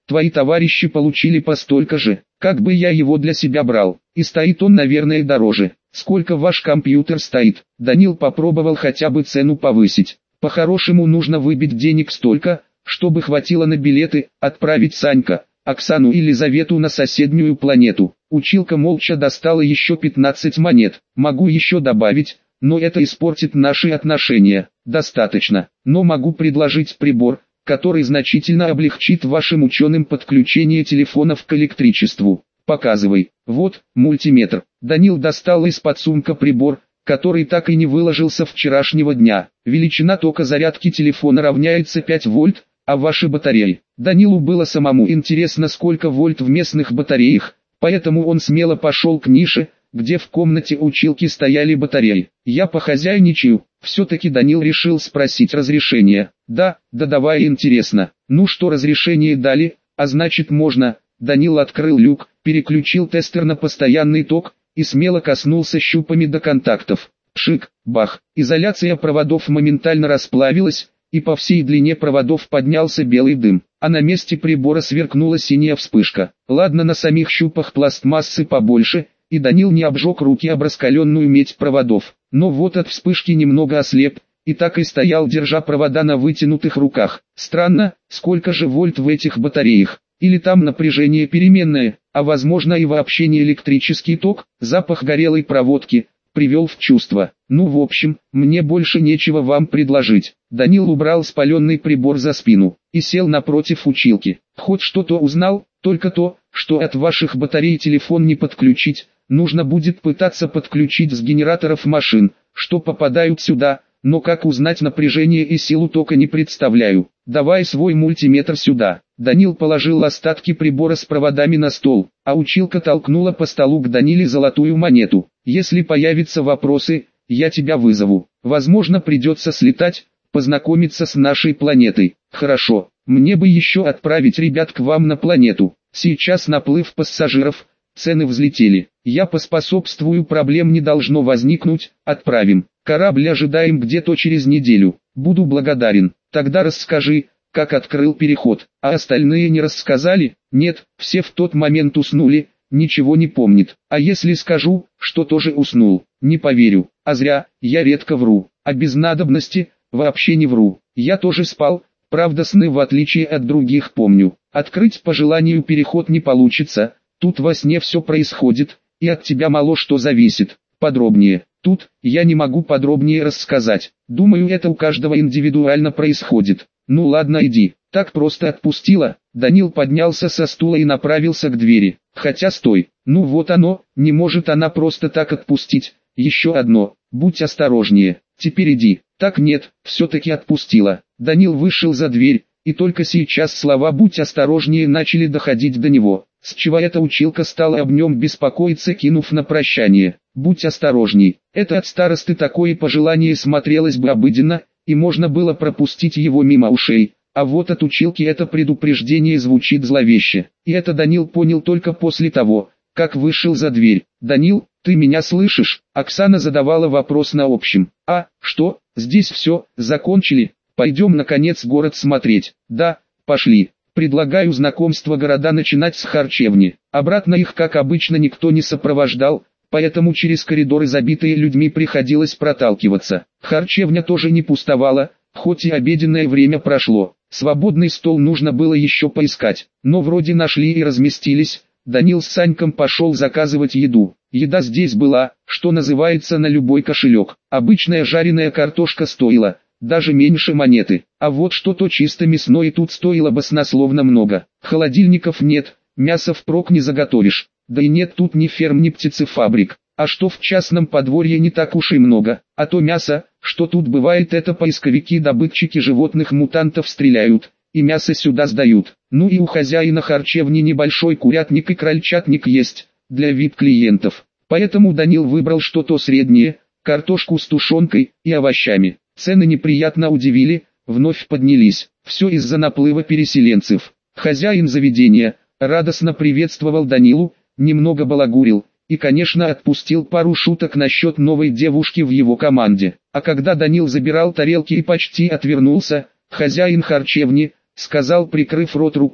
твои товарищи получили по столько же, как бы я его для себя брал, и стоит он, наверное, дороже. Сколько ваш компьютер стоит? Данил попробовал хотя бы цену повысить. По-хорошему нужно выбить денег столько, чтобы хватило на билеты, отправить Санька, Оксану и Елизавету на соседнюю планету. Училка молча достала еще пятнадцать монет. Могу еще добавить, но это испортит наши отношения. Достаточно, но могу предложить прибор, который значительно облегчит вашим ученым подключение телефонов к электричеству. Показывай. Вот, мультиметр. Данил достал из-под сумка прибор, который так и не выложился вчерашнего дня. Величина тока зарядки телефона равняется пять вольт, а ваши батареи. Данилу было самому интересно, сколько вольт в местных батареях, поэтому он смело пошел к нише, где в комнате училки стояли батареи. Я похозяйничаю. Все-таки Данил решил спросить разрешение. Да, да давай, интересно. Ну что, разрешение дали, а значит можно. Данил открыл люк, переключил тестер на постоянный ток и смело коснулся щупами до контактов. Пшик, бах, изоляция проводов моментально расплавилась, и по всей длине проводов поднялся белый дым, а на месте прибора сверкнула синяя вспышка. Ладно, на самих щупах пластмассы побольше, и Данил не обжег руки об раскаленную медь проводов, но вот от вспышки немного ослеп, и так и стоял, держа провода на вытянутых руках. Странно, сколько же вольт в этих батареях? Или там напряжение переменное, а возможно и вообще не электрический ток. Запах горелой проводки привел в чувство. Ну, в общем, мне больше нечего вам предложить. Данил убрал спаленный прибор за спину и сел напротив училки. Хоть что-то узнал, только то, что от ваших батарей телефон не подключить, нужно будет пытаться подключить с генераторов машин, что попадают сюда, но как узнать напряжение и силу тока, не представляю. Давай свой мультиметр сюда. Данил положил остатки прибора с проводами на стол, а училка толкнула по столу к Даниле золотую монету. Если появятся вопросы, я тебя вызову. Возможно, придется слетать, познакомиться с нашей планетой. Хорошо, мне бы еще отправить ребят к вам на планету. Сейчас наплыв пассажиров, цены взлетели. Я поспособствую, проблем не должно возникнуть, отправим. Корабль ожидаем где-то через неделю. Буду благодарен. Тогда расскажи, как открыл переход. А остальные не рассказали? Нет, все в тот момент уснули, ничего не помнит. А если скажу, что тоже уснул, не поверю. А зря, я редко вру. А без надобности, вообще не вру. Я тоже спал, правда сны в отличие от других помню. Открыть по желанию переход не получится, тут во сне все происходит, и от тебя мало что зависит. Подробнее. Тут, я не могу подробнее рассказать. Думаю, это у каждого индивидуально происходит. Ну ладно, иди. Так просто отпустила. Данил поднялся со стула и направился к двери. Хотя стой. Ну вот оно, не может она просто так отпустить. Еще одно. Будь осторожнее. Теперь иди. Так нет, все-таки отпустила. Данил вышел за дверь, и только сейчас слова «будь осторожнее» начали доходить до него. С чего эта училка стала об нем беспокоиться, кинув на прощание. Будь осторожней. Это от старосты такое пожелание смотрелось бы обыденно, и можно было пропустить его мимо ушей. А вот от училки это предупреждение звучит зловеще. И это Данил понял только после того, как вышел за дверь. «Данил, ты меня слышишь?» Оксана задавала вопрос на общем. «А, что, здесь все, закончили? Пойдем наконец город смотреть». «Да, пошли. Предлагаю знакомство города начинать с харчевни». Обратно их, как обычно, никто не сопровождал, поэтому через коридоры, забитые людьми, приходилось проталкиваться. Харчевня тоже не пустовала, хоть и обеденное время прошло. Свободный стол нужно было еще поискать, но вроде нашли и разместились. Данил с Саньком пошел заказывать еду. Еда здесь была, что называется, на любой кошелек. Обычная жареная картошка стоила даже меньше монеты, а вот что-то чисто мясное тут стоило баснословно много. Холодильников нет, мясо впрок не заготовишь, да и нет тут ни ферм, ни птицефабрик. А что в частном подворье не так уж и много, а то мясо, что тут бывает, это поисковики-добытчики животных-мутантов стреляют, и мясо сюда сдают. Ну и у хозяина харчевни небольшой курятник и крольчатник есть, для ви ай пи-клиентов. Поэтому Данил выбрал что-то среднее, картошку с тушенкой и овощами. Цены неприятно удивили, вновь поднялись. Все из-за наплыва переселенцев. Хозяин заведения радостно приветствовал Данилу, немного балагурил, и, конечно, отпустил пару шуток насчет новой девушки в его команде. А когда Данил забирал тарелки и почти отвернулся, хозяин харчевни сказал, прикрыв рот рукой: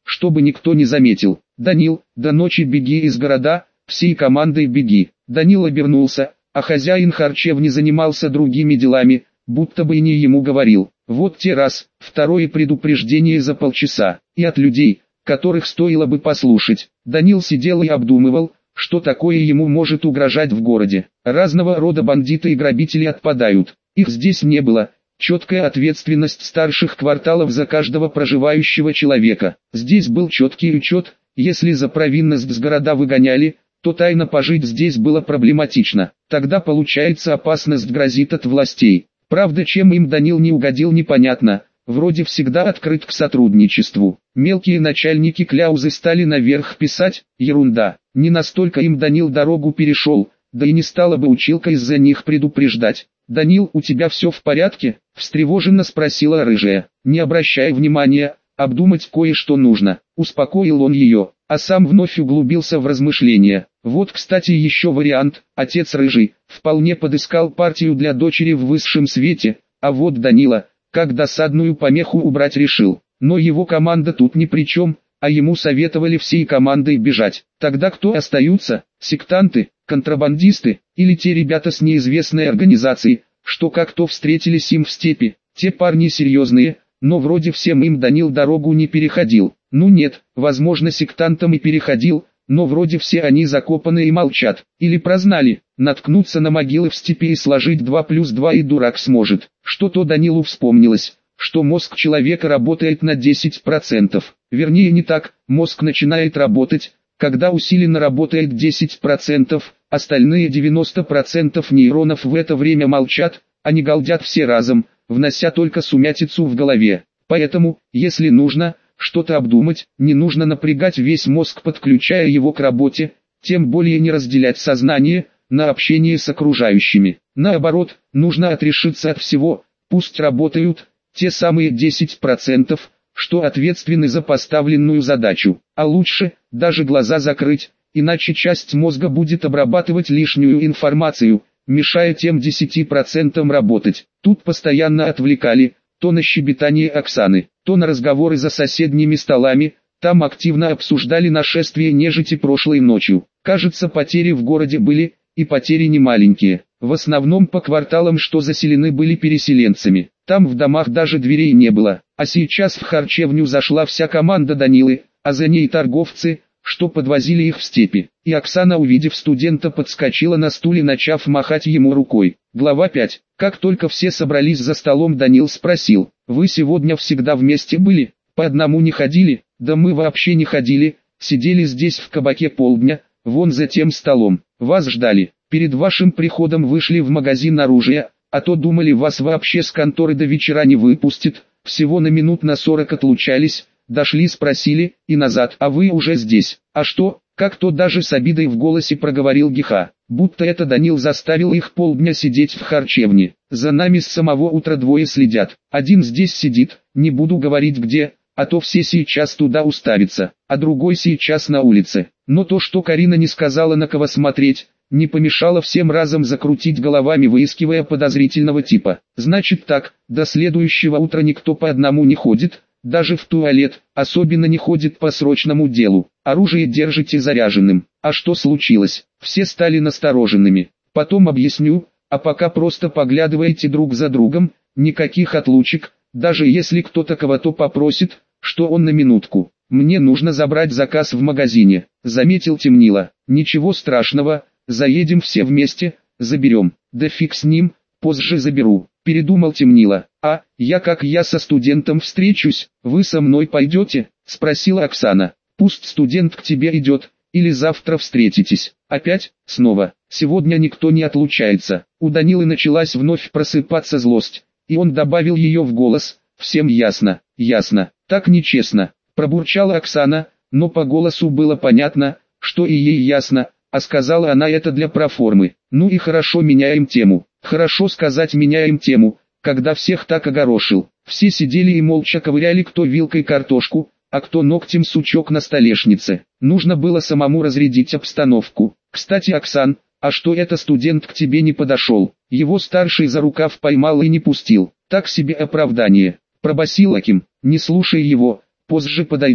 чтобы никто не заметил. «Данил, до ночи беги из города, всей командой беги». Данил обернулся, а хозяин харчевни занимался другими делами, будто бы и не ему говорил. Вот те раз, второе предупреждение за полчаса, и от людей, которых стоило бы послушать. Данил сидел и обдумывал, что такое ему может угрожать в городе. Разного рода бандиты и грабители отпадают, их здесь не было. Четкая ответственность старших кварталов за каждого проживающего человека. Здесь был четкий учет, если за провинность с города выгоняли, то тайно пожить здесь было проблематично. Тогда получается опасность грозит от властей. Правда, чем им Данил не угодил, непонятно. Вроде всегда открыт к сотрудничеству. Мелкие начальники кляузы стали наверх писать, ерунда. Не настолько им Данил дорогу перешел, да и не стала бы училка из-за них предупреждать. «Данил, у тебя все в порядке?» – встревоженно спросила рыжая. «Не обращай внимания, обдумать кое-что нужно», – успокоил он ее, а сам вновь углубился в размышления. Вот, кстати, еще вариант. Отец рыжий вполне подыскал партию для дочери в высшем свете, а вот Данила, как досадную помеху убрать решил. Но его команда тут ни при чем, а ему советовали всей командой бежать. Тогда кто остаются? Сектанты, контрабандисты, или те ребята с неизвестной организацией, что как-то встретились им в степи? Те парни серьезные, но вроде всем им Данил дорогу не переходил. Ну нет, возможно, сектантам и переходил, но вроде все они закопаны и молчат. Или прознали, наткнуться на могилы в степи и сложить два плюс два и дурак сможет. Что-то Данилу вспомнилось, что мозг человека работает на десять процентов. Вернее не так, мозг начинает работать, когда усиленно работает десять процентов, остальные девяносто процентов нейронов в это время молчат, они галдят все разом, внося только сумятицу в голове. Поэтому, если нужно что-то обдумать, не нужно напрягать весь мозг, подключая его к работе, тем более не разделять сознание на общение с окружающими. Наоборот, нужно отрешиться от всего, пусть работают те самые десять процентов, что ответственны за поставленную задачу, а лучше даже глаза закрыть, иначе часть мозга будет обрабатывать лишнюю информацию, мешая тем десяти процентам работать. Тут постоянно отвлекали, то на щебетание Оксаны, то на разговоры за соседними столами, там активно обсуждали нашествие нежити прошлой ночью. Кажется, потери в городе были, и потери не маленькие, в основном по кварталам, что заселены были переселенцами. Там в домах даже дверей не было, а сейчас в харчевню зашла вся команда Данилы, а за ней торговцы, что подвозили их в степи. И Оксана, увидев студента, подскочила на стуле, начав махать ему рукой. Глава пять. Как только все собрались за столом, Данил спросил: «Вы сегодня всегда вместе были? По одному не ходили?» «Да мы вообще не ходили, сидели здесь в кабаке полдня, вон за тем столом. Вас ждали. Перед вашим приходом вышли в магазин оружия, а то думали, вас вообще с конторы до вечера не выпустят. Всего на минут на сорок отлучались, дошли, спросили, и назад, а вы уже здесь. А что?» Как-то даже с обидой в голосе проговорил Гиха, будто это Данил заставил их полдня сидеть в харчевне. «За нами с самого утра двое следят. Один здесь сидит, не буду говорить где, а то все сейчас туда уставятся, а другой сейчас на улице». Но то, что Карина не сказала, на кого смотреть, не помешало всем разом закрутить головами, выискивая подозрительного типа. «Значит так, до следующего утра никто по одному не ходит, даже в туалет, особенно не ходит по срочному делу. Оружие держите заряженным». «А что случилось?» Все стали настороженными. «Потом объясню, а пока просто поглядывайте друг за другом, никаких отлучек, даже если кто-то кого-то попросит, что он на минутку. Мне нужно забрать заказ в магазине», — заметил Темнило. «Ничего страшного, заедем все вместе, заберем». «Да фиг с ним, позже заберу», — передумал Темнило. «А, я как я со студентом встречусь, вы со мной пойдете?» — спросила Оксана. «Пусть студент к тебе идет, или завтра встретитесь». Опять, снова, сегодня никто не отлучается. У Данилы началась вновь просыпаться злость, и он добавил ее в голос: «Всем ясно, ясно, так нечестно», — пробурчала Оксана, но по голосу было понятно, что и ей ясно, а сказала она это для проформы. «Ну и хорошо, меняем тему». Хорошо сказать «меняем тему», когда всех так огорошил. Все сидели и молча ковыряли, кто вилкой картошку, а кто ногтем сучок на столешнице. Нужно было самому разрядить обстановку. «Кстати, Оксан, а что это студент к тебе не подошел?» Его старший за рукав поймал и не пустил. «Так себе оправдание», — пробасил Аким. «Не слушай его, позже подойдет».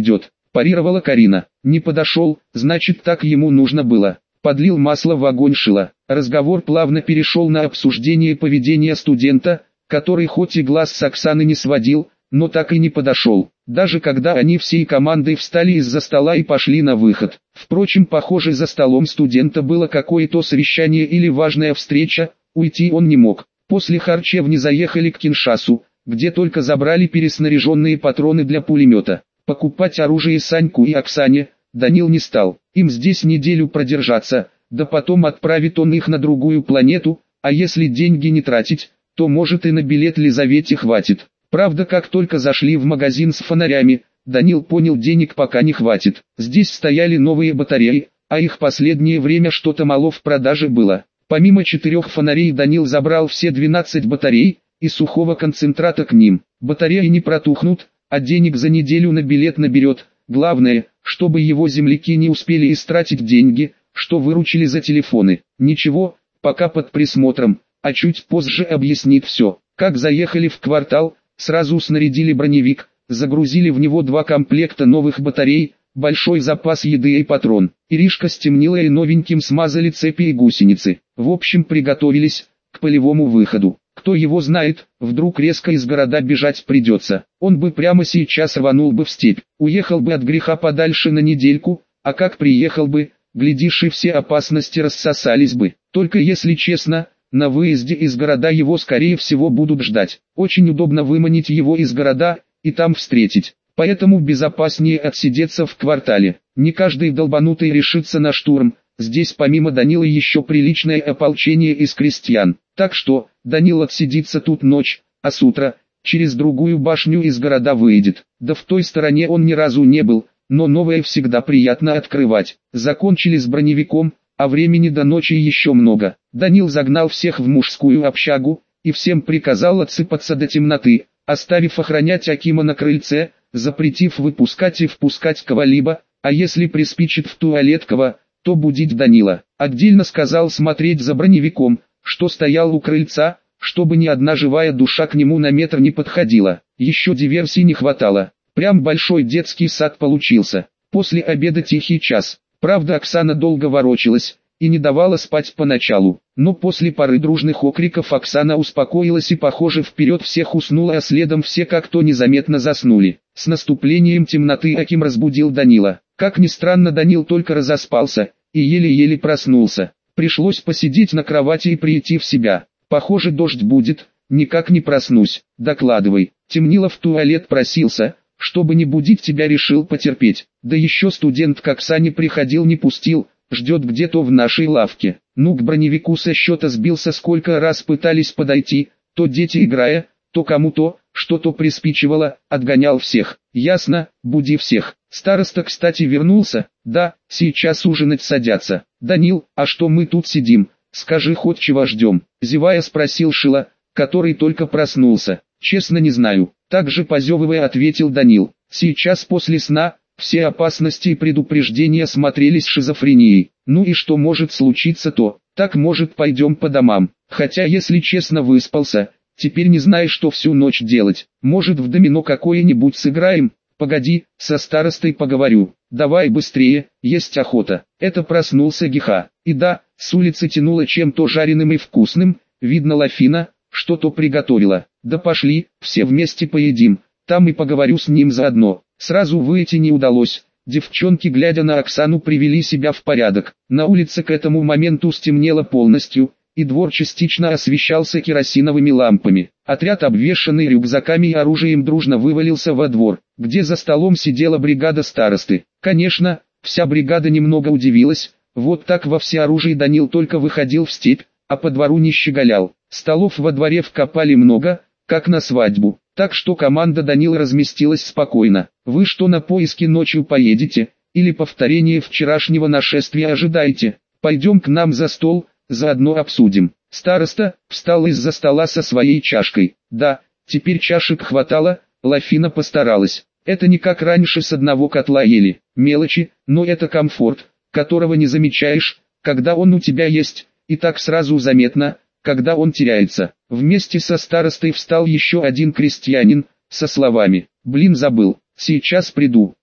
парировала Карина. Не подошел, значит так ему нужно было. Подлил масло в огонь Шила. Разговор плавно перешел на обсуждение поведения студента, который хоть и глаз с Оксаны не сводил, но так и не подошел, даже когда они всей командой встали из-за стола и пошли на выход. Впрочем, похоже, за столом студента было какое-то совещание или важная встреча, уйти он не мог. После харчевни заехали к Киншасу, где только забрали переснаряженные патроны для пулемета. Покупать оружие Саньку и Оксане Данил не стал, им здесь неделю продержаться, да потом отправит он их на другую планету, а если деньги не тратить, то может и на билет Лизавете хватит. Правда, как только зашли в магазин с фонарями, Данил понял, денег пока не хватит. Здесь стояли новые батареи, а их последнее время что-то мало в продаже было. Помимо четырех фонарей Данил забрал все двенадцать батарей и сухого концентрата к ним. Батареи не протухнут, а денег за неделю на билет наберет. Главное, чтобы его земляки не успели истратить деньги, что выручили за телефоны. Ничего, пока под присмотром, а чуть позже объяснит все. Как заехали в квартал, сразу снарядили броневик, загрузили в него два комплекта новых батарей, большой запас еды и патрон. Иришка с Темнилой новеньким смазали цепи и гусеницы. В общем, приготовились к полевому выходу. Кто его знает, вдруг резко из города бежать придется. Он бы прямо сейчас рванул бы в степь, уехал бы от греха подальше на недельку, а как приехал бы, глядишь, и все опасности рассосались бы. Только если честно, на выезде из города его скорее всего будут ждать. Очень удобно выманить его из города и там встретить. Поэтому безопаснее отсидеться в квартале. Не каждый долбанутый решится на штурм. Здесь помимо Данила еще приличное ополчение из крестьян. Так что, Данил отсидится тут ночь, а с утра, через другую башню из города выйдет. Да в той стороне он ни разу не был, но новое всегда приятно открывать. Закончили с броневиком, а времени до ночи еще много. Данил загнал всех в мужскую общагу, и всем приказал отсыпаться до темноты, оставив охранять Акима на крыльце, запретив выпускать и впускать кого-либо, а если приспичит в туалет кого, то будить Данила. Отдельно сказал смотреть за броневиком, что стоял у крыльца, чтобы ни одна живая душа к нему на метр не подходила. Еще диверсий не хватало. Прям большой детский сад получился. После обеда тихий час. Правда, Оксана долго ворочалась и не давала спать поначалу. Но после пары дружных окриков Оксана успокоилась и, похоже, вперед всех уснула, а следом все как-то незаметно заснули. С наступлением темноты Аким разбудил Данила. Как ни странно, Данил только разоспался и еле-еле проснулся. Пришлось посидеть на кровати и прийти в себя. Похоже, дождь будет, никак не проснусь. Докладывай. Темнило в туалет просился, чтобы не будить тебя, решил потерпеть. Да еще студент к Оксане приходил, не пустил, ждет где-то в нашей лавке. Ну, к броневику со счета сбился, сколько раз пытались подойти, то дети играя, то кому-то, что-то приспичивало, отгонял всех. Ясно, буди всех. Староста, кстати, вернулся? Да, сейчас ужинать садятся. Данил, а что мы тут сидим? Скажи, хоть чего ждем? Зевая спросил Шила, который только проснулся. Честно не знаю. Так же позевывая ответил Данил. Сейчас после сна, все опасности и предупреждения смотрелись шизофренией. Ну и что может случиться, то, так может пойдем по домам. Хотя если честно выспался, теперь не знаю, что всю ночь делать. Может в домино какое-нибудь сыграем? Погоди, со старостой поговорю. Давай быстрее, есть охота. Это проснулся Гиха. И да, с улицы тянуло чем-то жареным и вкусным, видно Лафина что-то приготовила. Да пошли, все вместе поедим, там и поговорю с ним заодно. Сразу выйти не удалось. Девчонки, глядя на Оксану, привели себя в порядок. На улице к этому моменту стемнело полностью, и двор частично освещался керосиновыми лампами. Отряд, обвешанный рюкзаками и оружием, дружно вывалился во двор, где за столом сидела бригада старосты. Конечно, вся бригада немного удивилась. Вот так во всеоружии Данил только выходил в степь, а по двору не щеголял. Столов во дворе вкопали много, как на свадьбу. Так что команда Данила разместилась спокойно. Вы что, на поиски ночью поедете? Или повторение вчерашнего нашествия ожидаете? Пойдем к нам за стол, заодно обсудим. Староста встал из-за стола со своей чашкой. Да, теперь чашек хватало, Лафина постаралась. Это не как раньше с одного котла ели. Мелочи, но это комфорт, которого не замечаешь, когда он у тебя есть, и так сразу заметно, когда он теряется. Вместе со старостой встал еще один крестьянин, со словами: «Блин, забыл, сейчас приду».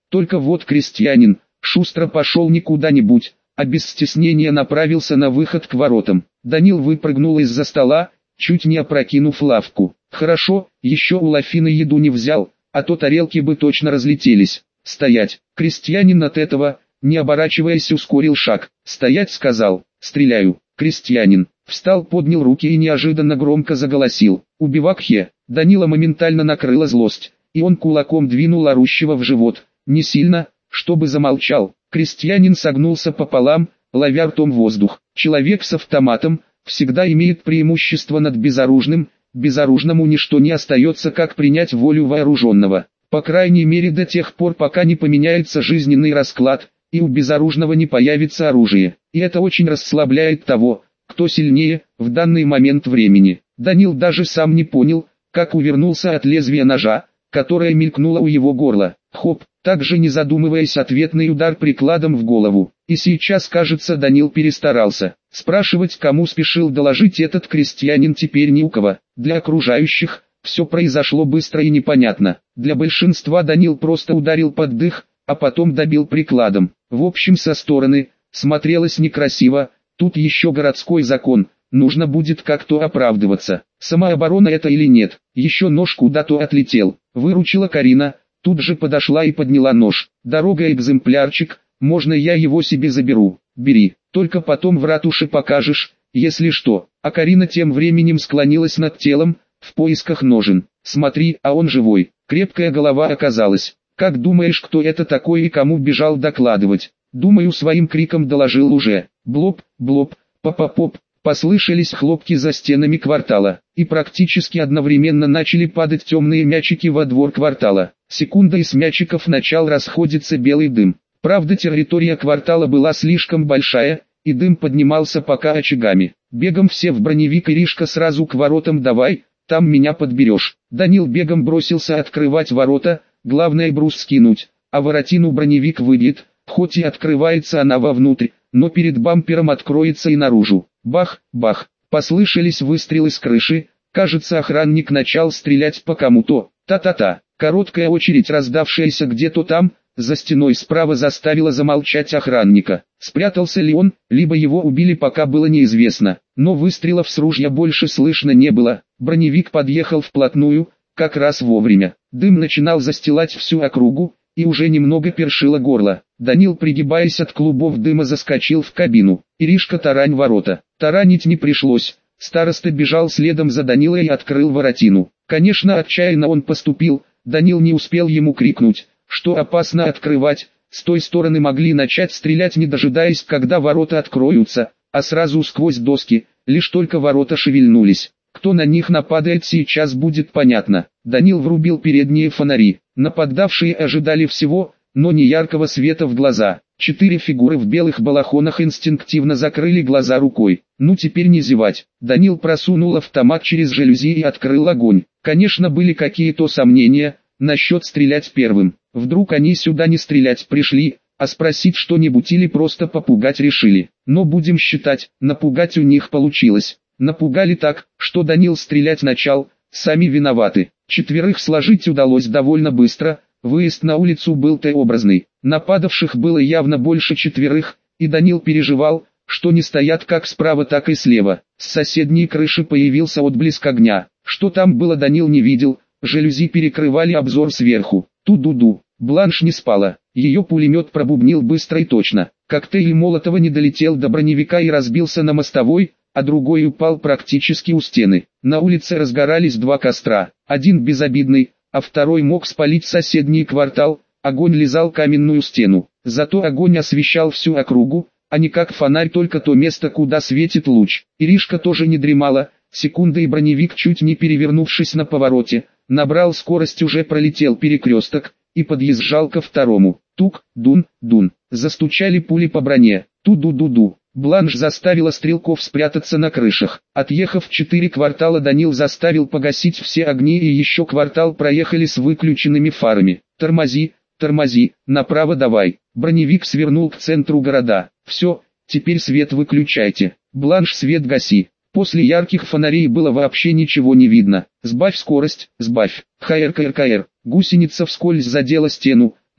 Только вот крестьянин шустро пошел не куда-нибудь, а без стеснения направился на выход к воротам. Данил выпрыгнул из-за стола, чуть не опрокинув лавку. Хорошо, еще у Лафины еду не взял, а то тарелки бы точно разлетелись. Стоять! Крестьянин от этого, не оборачиваясь, ускорил шаг. Стоять, сказал. Стреляю. Крестьянин встал, поднял руки и неожиданно громко заголосил. Убивак хе! Данила моментально накрыла злость, и он кулаком двинул орущего в живот. Не сильно, чтобы замолчал. Крестьянин согнулся пополам, ловя ртом воздух. Человек с автоматом всегда имеет преимущество над безоружным. Безоружному ничто не остается, как принять волю вооруженного. По крайней мере до тех пор, пока не поменяется жизненный расклад, и у безоружного не появится оружие. И это очень расслабляет того, кто сильнее, в данный момент времени. Данил даже сам не понял, как увернулся от лезвия ножа, которое мелькнуло у его горла. Хоп, также не задумываясь, ответный удар прикладом в голову. И сейчас, кажется, Данил перестарался. Спрашивать, кому спешил доложить этот крестьянин, теперь ни у кого. Для окружающих все произошло быстро и непонятно. Для большинства Данил просто ударил под дых, а потом добил прикладом. В общем, со стороны смотрелось некрасиво. Тут еще городской закон, нужно будет как-то оправдываться. Самооборона это или нет? Еще нож куда-то отлетел. Выручила Карина, тут же подошла и подняла нож. Дорога, экземплярчик, можно я его себе заберу? Бери, только потом в ратуше покажешь, если что. А Карина тем временем склонилась над телом, в поисках ножен. Смотри, а он живой. Крепкая голова оказалась. Как думаешь, кто это такой и кому бежал докладывать? Думаю, своим криком доложил уже. Блоп, блоп, поп-поп. Послышались хлопки за стенами квартала, и практически одновременно начали падать темные мячики во двор квартала. Секунда, и с мячиков начал расходиться белый дым. Правда, территория квартала была слишком большая, и дым поднимался пока очагами. Бегом все в броневик, Иришка сразу к воротам давай, там меня подберешь. Данил бегом бросился открывать ворота, главное брус скинуть, а воротину броневик выбьет, хоть и открывается она вовнутрь, но перед бампером откроется и наружу. Бах, бах, послышались выстрелы с крыши, кажется, охранник начал стрелять по кому-то. Та-та-та, короткая очередь, раздавшаяся где-то там, за стеной справа, заставила замолчать охранника. Спрятался ли он, либо его убили, пока было неизвестно, но выстрелов с ружья больше слышно не было. Броневик подъехал вплотную, как раз вовремя. Дым начинал застилать всю округу, и уже немного першило горло. Данил, пригибаясь от клубов дыма, заскочил в кабину. Иришка, тарань ворота. Таранить не пришлось. Староста бежал следом за Данилой и открыл воротину. Конечно, отчаянно он поступил. Данил не успел ему крикнуть, что опасно открывать. С той стороны могли начать стрелять, не дожидаясь, когда ворота откроются, а сразу сквозь доски. Лишь только ворота шевельнулись. Кто на них нападает, сейчас будет понятно. Данил врубил передние фонари. Нападавшие ожидали всего, но не яркого света в глаза. Четыре фигуры в белых балахонах инстинктивно закрыли глаза рукой. Ну теперь не зевать. Данил просунул автомат через жалюзи и открыл огонь. Конечно, были какие-то сомнения насчет стрелять первым. Вдруг они сюда не стрелять пришли, а спросить что-нибудь или просто попугать решили. Но будем считать, напугать у них получилось. Напугали так, что Данил стрелять начал, сами виноваты. Четверых сложить удалось довольно быстро, выезд на улицу был Т-образный. Нападавших было явно больше четверых, и Данил переживал, что не стоят как справа, так и слева. С соседней крыши появился отблеск огня. Что там было, Данил не видел, жалюзи перекрывали обзор сверху. Ту-ду-ду, Бланш не спала, ее пулемет пробубнил быстро и точно. Коктейль Молотова не долетел до броневика и разбился на мостовой, а другой упал практически у стены. На улице разгорались два костра, один безобидный, а второй мог спалить соседний квартал. Огонь лизал каменную стену, зато огонь освещал всю округу, а не как фонарь только то место, куда светит луч. Иришка тоже не дремала, секунда, и броневик, чуть не перевернувшись на повороте, набрал скорость, уже пролетел перекресток и подъезжал ко второму. Тук, дун, дун, застучали пули по броне. Ту-ду-ду-ду. Бланш заставила стрелков спрятаться на крышах. Отъехав четыре квартала, Данил заставил погасить все огни, и еще квартал проехали с выключенными фарами. Тормози, тормози, направо давай. Броневик свернул к центру города. Все, теперь свет выключайте. Бланш, свет гаси. После ярких фонарей было вообще ничего не видно. Сбавь скорость, сбавь. ХР-КР-КР. Гусеница вскользь задела стену,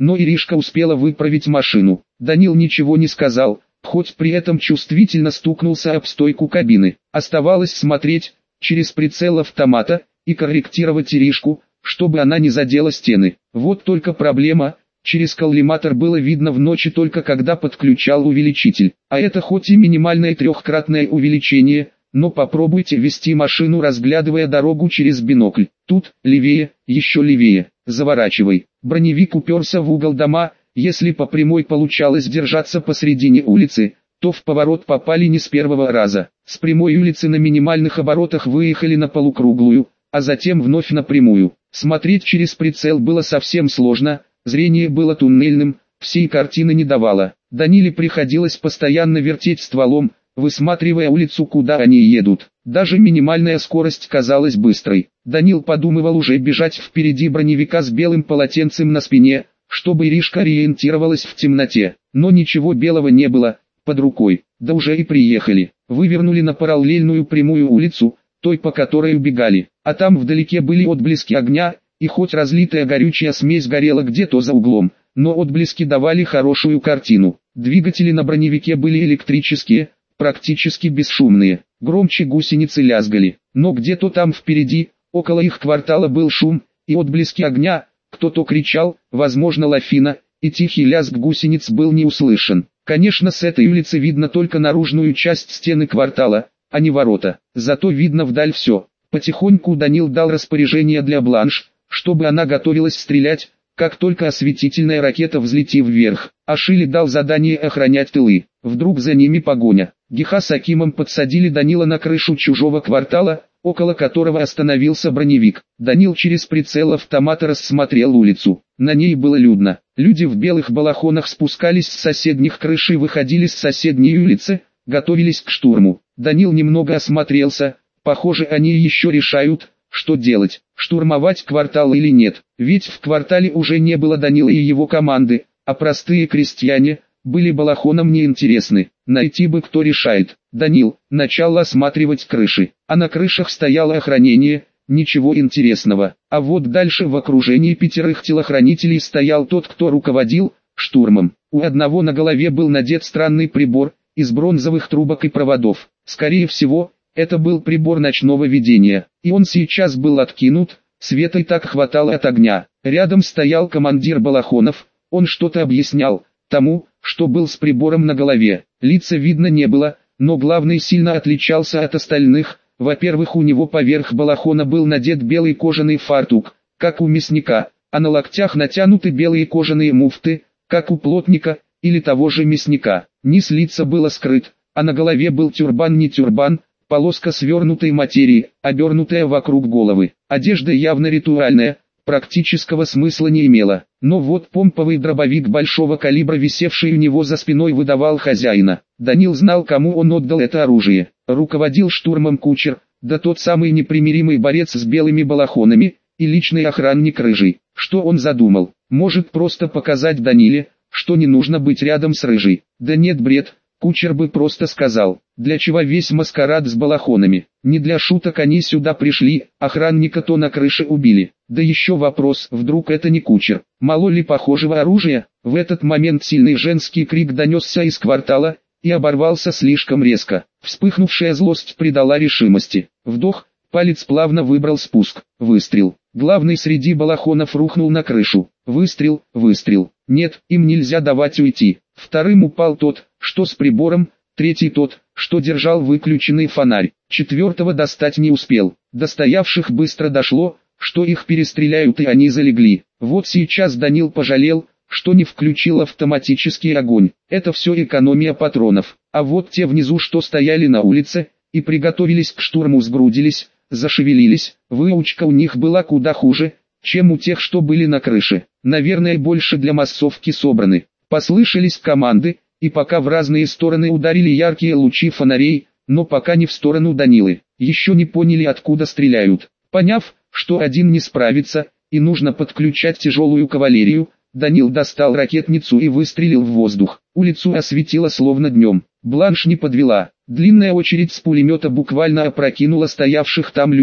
но Иришка успела выправить машину. Данил ничего не сказал, хоть при этом чувствительно стукнулся об стойку кабины. Оставалось смотреть через прицел автомата и корректировать Иришку, чтобы она не задела стены. Вот только проблема, через коллиматор было видно в ночи только когда подключал увеличитель. А это хоть и минимальное трехкратное увеличение, но попробуйте вести машину, разглядывая дорогу через бинокль. Тут, левее, еще левее, заворачивай. Броневик уперся в угол дома. Если по прямой получалось держаться посредине улицы, то в поворот попали не с первого раза. С прямой улицы на минимальных оборотах выехали на полукруглую, а затем вновь на прямую. Смотреть через прицел было совсем сложно, зрение было туннельным, всей картины не давало. Даниле приходилось постоянно вертеть стволом, высматривая улицу, куда они едут. Даже минимальная скорость казалась быстрой. Данил подумывал уже бежать впереди броневика с белым полотенцем на спине, чтобы Иришка ориентировалась в темноте. Но ничего белого не было под рукой. Да уже и приехали. Вывернули на параллельную прямую улицу, той, по которой убегали. А там вдалеке были отблески огня, и хоть разлитая горючая смесь горела где-то за углом, но отблески давали хорошую картину. Двигатели на броневике были электрические, практически бесшумные. Громче гусеницы лязгали. Но где-то там впереди, около их квартала, был шум и отблески огня. Кто-то кричал, возможно, Лафина, и тихий лязг гусениц был не услышан. Конечно, с этой улицы видно только наружную часть стены квартала, а не ворота. Зато видно вдаль все. Потихоньку Данил дал распоряжение для Бланш, чтобы она готовилась стрелять, как только осветительная ракета взлетит вверх. А Шиле дал задание охранять тылы. Вдруг за ними погоня. Гиха с Акимом подсадили Данила на крышу чужого квартала, около которого остановился броневик. Данил через прицел автомата рассмотрел улицу. На ней было людно. Люди в белых балахонах спускались с соседних крыш и выходили с соседней улицы, готовились к штурму. Данил немного осмотрелся. Похоже, они еще решают, что делать, штурмовать квартал или нет. Ведь в квартале уже не было Данила и его команды, а простые крестьяне были балахоном неинтересны. Найти бы, кто решает. Данил начал осматривать крыши, а на крышах стояло охранение, ничего интересного. А вот дальше в окружении пятерых телохранителей стоял тот, кто руководил штурмом. У одного на голове был надет странный прибор из бронзовых трубок и проводов. Скорее всего, это был прибор ночного видения, и он сейчас был откинут, света и так хватало от огня. Рядом стоял командир балахонов, он что-то объяснял тому, что был с прибором на голове. Лица видно не было, но главный сильно отличался от остальных. Во-первых, у него поверх балахона был надет белый кожаный фартук, как у мясника, а на локтях натянуты белые кожаные муфты, как у плотника или того же мясника. Низ лица было скрыт, а на голове был тюрбан, не тюрбан, полоска свернутой материи, обернутая вокруг головы. Одежда явно ритуальная, практического смысла не имела. Но вот помповый дробовик большого калибра, висевший у него за спиной, выдавал хозяина. Данил знал, кому он отдал это оружие. Руководил штурмом кучер, да тот самый непримиримый борец с белыми балахонами, и личный охранник Рыжий. Что он задумал? Может, просто показать Даниле, что не нужно быть рядом с Рыжей? Да нет, бред. Кучер бы просто сказал, для чего весь маскарад с балахонами. Не для шуток они сюда пришли, охранника-то на крыше убили. Да еще вопрос, вдруг это не кучер. Мало ли похожего оружия? В этот момент сильный женский крик донесся из квартала и оборвался слишком резко. Вспыхнувшая злость придала решимости. Вдох, палец плавно выбрал спуск. Выстрел. Главный среди балахонов рухнул на крышу. Выстрел, выстрел. Нет, им нельзя давать уйти. Вторым упал тот, что с прибором, третий тот, что держал выключенный фонарь. Четвертого достать не успел. До стоявших быстро дошло, что их перестреляют, и они залегли. Вот сейчас Данил пожалел, что не включил автоматический огонь. Это все экономия патронов. А вот те внизу, что стояли на улице и приготовились к штурму, сгрудились, зашевелились. Выучка у них была куда хуже, чем у тех, что были на крыше. Наверное, больше для массовки собраны. Послышались команды, и пока в разные стороны ударили яркие лучи фонарей, но пока не в сторону Данилы. Еще не поняли, откуда стреляют. Поняв, что один не справится, и нужно подключать тяжелую кавалерию, Данил достал ракетницу и выстрелил в воздух. Улицу осветило словно днем. Бланш не подвела. Длинная очередь с пулемета буквально опрокинула стоявших там людей.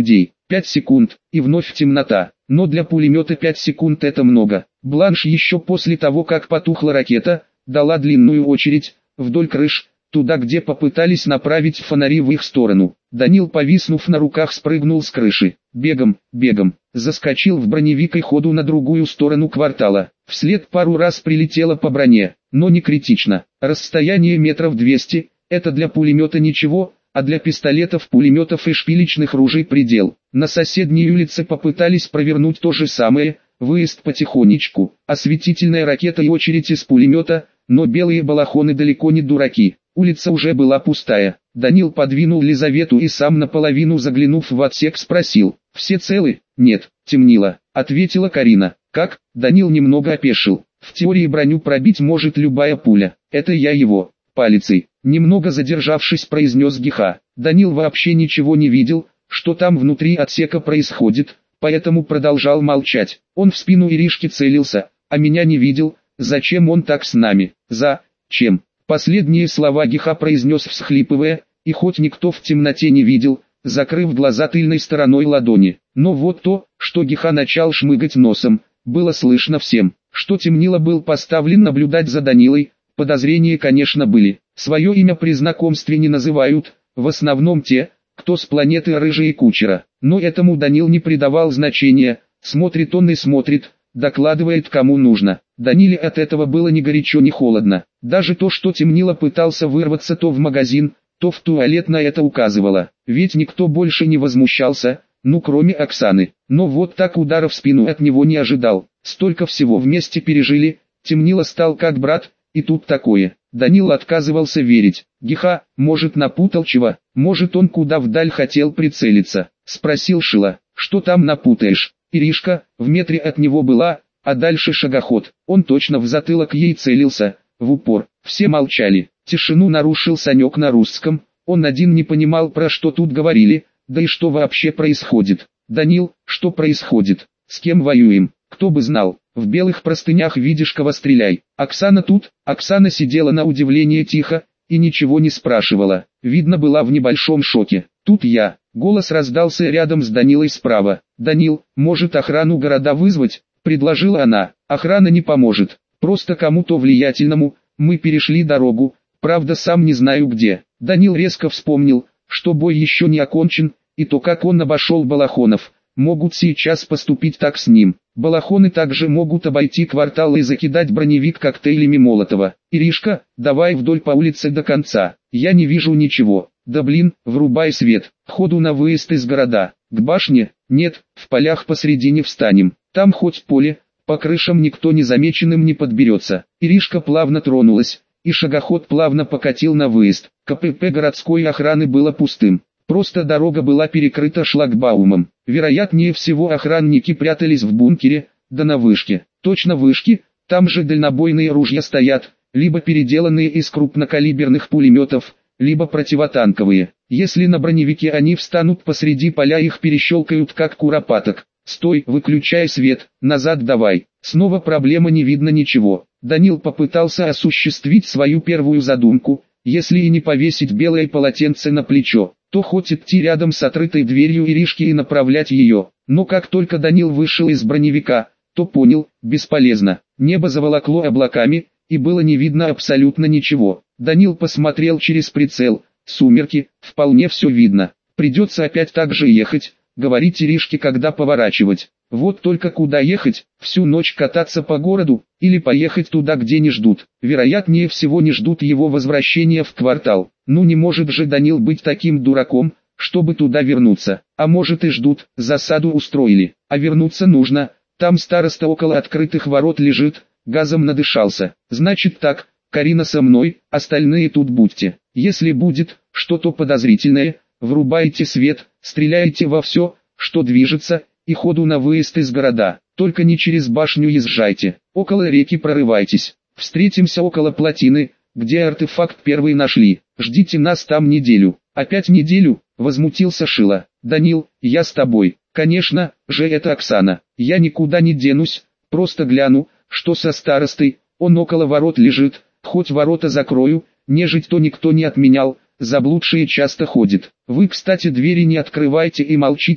пять секунд, и вновь темнота. Но для пулемета пять секунд это много. Бланш еще после того, как потухла ракета, дала длинную очередь вдоль крыш, туда, где попытались направить фонари в их сторону. Данил, повиснув на руках, спрыгнул с крыши. Бегом, бегом, заскочил в броневик и ходу на другую сторону квартала. Вслед пару раз прилетело по броне, но не критично. Расстояние метров двести, это для пулемета ничего, а для пистолетов, пулеметов и шпилечных ружей предел. На соседней улице попытались провернуть то же самое, выезд потихонечку, осветительная ракета и очередь из пулемета, но белые балахоны далеко не дураки. Улица уже была пустая. Данил подвинул Лизавету и сам наполовину заглянув в отсек спросил: «Все целы?» «Нет, темнило», — ответила Карина. «Как?» Данил немного опешил. «В теории броню пробить может любая пуля. Это я его палицей». Немного задержавшись, произнес Гиха. Данил вообще ничего не видел, что там внутри отсека происходит, поэтому продолжал молчать. Он в спину Иришки целился, а меня не видел. Зачем он так с нами? За чем? Последние слова Гиха произнес всхлипывая, и хоть никто в темноте не видел, закрыв глаза тыльной стороной ладони. Но вот то, что Гиха начал шмыгать носом, было слышно всем. Что темнило, был поставлен наблюдать за Данилой. Подозрения, конечно, были. Свое имя при знакомстве не называют, в основном те, кто с планеты Рыжие Кучера. Но этому Данил не придавал значения, смотрит он и смотрит, докладывает кому нужно. Даниле от этого было ни горячо, ни холодно. Даже то, что темнило, пытался вырваться то в магазин, то в туалет, на это указывало. Ведь никто больше не возмущался, ну кроме Оксаны. Но вот так удара в спину от него не ожидал. Столько всего вместе пережили, темнило стал как брат, и тут такое. Данил отказывался верить. Гиха, может, напутал чего, может, он куда вдаль хотел прицелиться. Спросил Шила: «Что там напутаешь?» Иришка в метре от него была, а дальше шагоход. Он точно в затылок ей целился, в упор. Все молчали. Тишину нарушил Санек на русском. Он один не понимал, про что тут говорили, да и что вообще происходит. «Данил, что происходит? С кем воюем? Кто бы знал. В белых простынях видишь, кого стреляй». Оксана тут. Оксана сидела на удивление тихо и ничего не спрашивала. Видно, была в небольшом шоке. «Тут я». Голос раздался рядом с Данилой справа. «Данил, может, охрану города вызвать?» — предложила она. «Охрана не поможет. Просто кому-то влиятельному. Мы перешли дорогу, правда сам не знаю где». Данил резко вспомнил, что бой еще не окончен, и то, как он обошел Балахонов. Могут сейчас поступить так с ним. Балахоны также могут обойти квартал и закидать броневик коктейлями Молотова. «Иришка, давай вдоль по улице до конца. Я не вижу ничего». «Да блин, врубай свет. Ходу на выезд из города. К башне? Нет, в полях посредине встанем. Там хоть поле, по крышам никто незамеченным не подберется». Иришка плавно тронулась, и шагоход плавно покатил на выезд. КПП городской охраны было пустым. Просто дорога была перекрыта шлагбаумом. Вероятнее всего охранники прятались в бункере, да на вышке. Точно вышки, там же дальнобойные ружья стоят, либо переделанные из крупнокалиберных пулеметов, либо противотанковые. Если на броневике они встанут посреди поля, их перещелкают как куропаток. «Стой, выключай свет, назад давай». Снова проблема, не видно ничего. Данил попытался осуществить свою первую задумку. Если и не повесить белое полотенце на плечо, то хоть идти рядом с открытой дверью Иришки и направлять ее. Но как только Данил вышел из броневика, то понял, бесполезно. Небо заволокло облаками, и было не видно абсолютно ничего. Данил посмотрел через прицел. Сумерки, вполне все видно. Придется опять так же ехать, говорить Иришке, когда поворачивать. Вот только куда ехать? Всю ночь кататься по городу, или поехать туда, где не ждут? Вероятнее всего не ждут его возвращения в квартал. Ну не может же Данил быть таким дураком, чтобы туда вернуться. А может и ждут, засаду устроили. А вернуться нужно. Там староста около открытых ворот лежит, газом надышался. Значит так, Карина со мной, остальные тут будьте. Если будет что-то подозрительное, врубайте свет, стреляйте во все, что движется, и ходу на выезд из города. Только не через башню езжайте, около реки прорывайтесь. Встретимся около плотины, где артефакт первый нашли. Ждите нас там неделю». «Опять неделю?» — возмутился Шила. «Данил, я с тобой». «Конечно же, это Оксана. Я никуда не денусь, просто гляну, что со старостой. Он около ворот лежит, хоть ворота закрою, нежить-то никто не отменял, заблудшие часто ходят. Вы, кстати, двери не открывайте и молчите,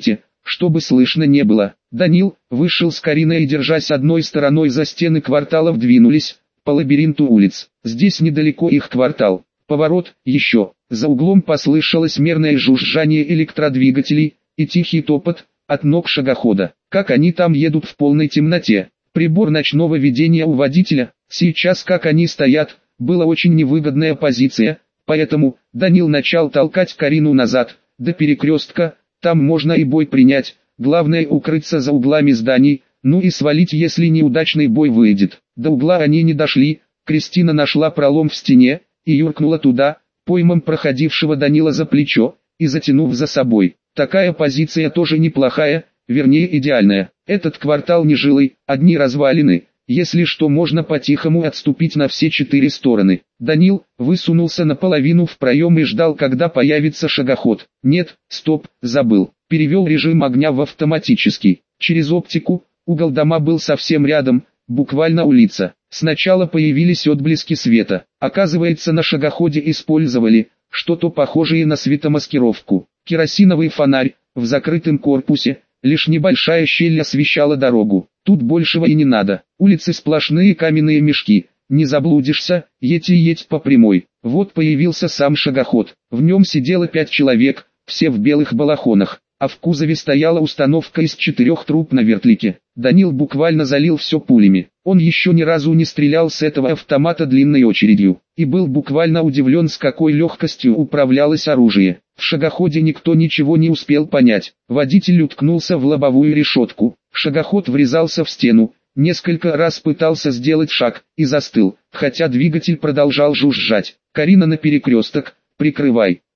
чтобы слышно не было. Данил вышел с Кариной и, держась одной стороной за стены кварталов, двинулись по лабиринту улиц. Здесь недалеко их квартал. Поворот, еще. За углом послышалось мерное жужжание электродвигателей и тихий топот от ног шагохода. Как они там едут в полной темноте. Прибор ночного видения у водителя. Сейчас, как они стоят, была очень невыгодная позиция, поэтому Данил начал толкать Карину назад, до перекрестка. Там можно и бой принять, главное укрыться за углами зданий, ну и свалить, если неудачный бой выйдет. До угла они не дошли, Кристина нашла пролом в стене и юркнула туда, поймав проходившего Данила за плечо и затянув за собой. Такая позиция тоже неплохая, вернее идеальная. Этот квартал нежилый, одни развалины, если что можно по-тихому отступить на все четыре стороны. Данил высунулся наполовину в проем и ждал, когда появится шагоход. Нет, стоп, забыл. Перевел режим огня в автоматический. Через оптику, угол дома был совсем рядом, буквально улица. Сначала появились отблески света. Оказывается, на шагоходе использовали что-то похожее на светомаскировку. Керосиновый фонарь в закрытом корпусе, лишь небольшая щель освещала дорогу. Тут большего и не надо. Улицы сплошные каменные мешки. Не заблудишься, едь и едь по прямой. Вот появился сам шагоход. В нем сидело пять человек, все в белых балахонах, а в кузове стояла установка из четырех труб на вертлике. Данил буквально залил все пулями. Он еще ни разу не стрелял с этого автомата длинной очередью, и был буквально удивлен, с какой легкостью управлялось оружие. В шагоходе никто ничего не успел понять. Водитель уткнулся в лобовую решетку. Шагоход врезался в стену, несколько раз пытался сделать шаг и застыл, хотя двигатель продолжал жужжать. Карина на перекресток, прикрывай.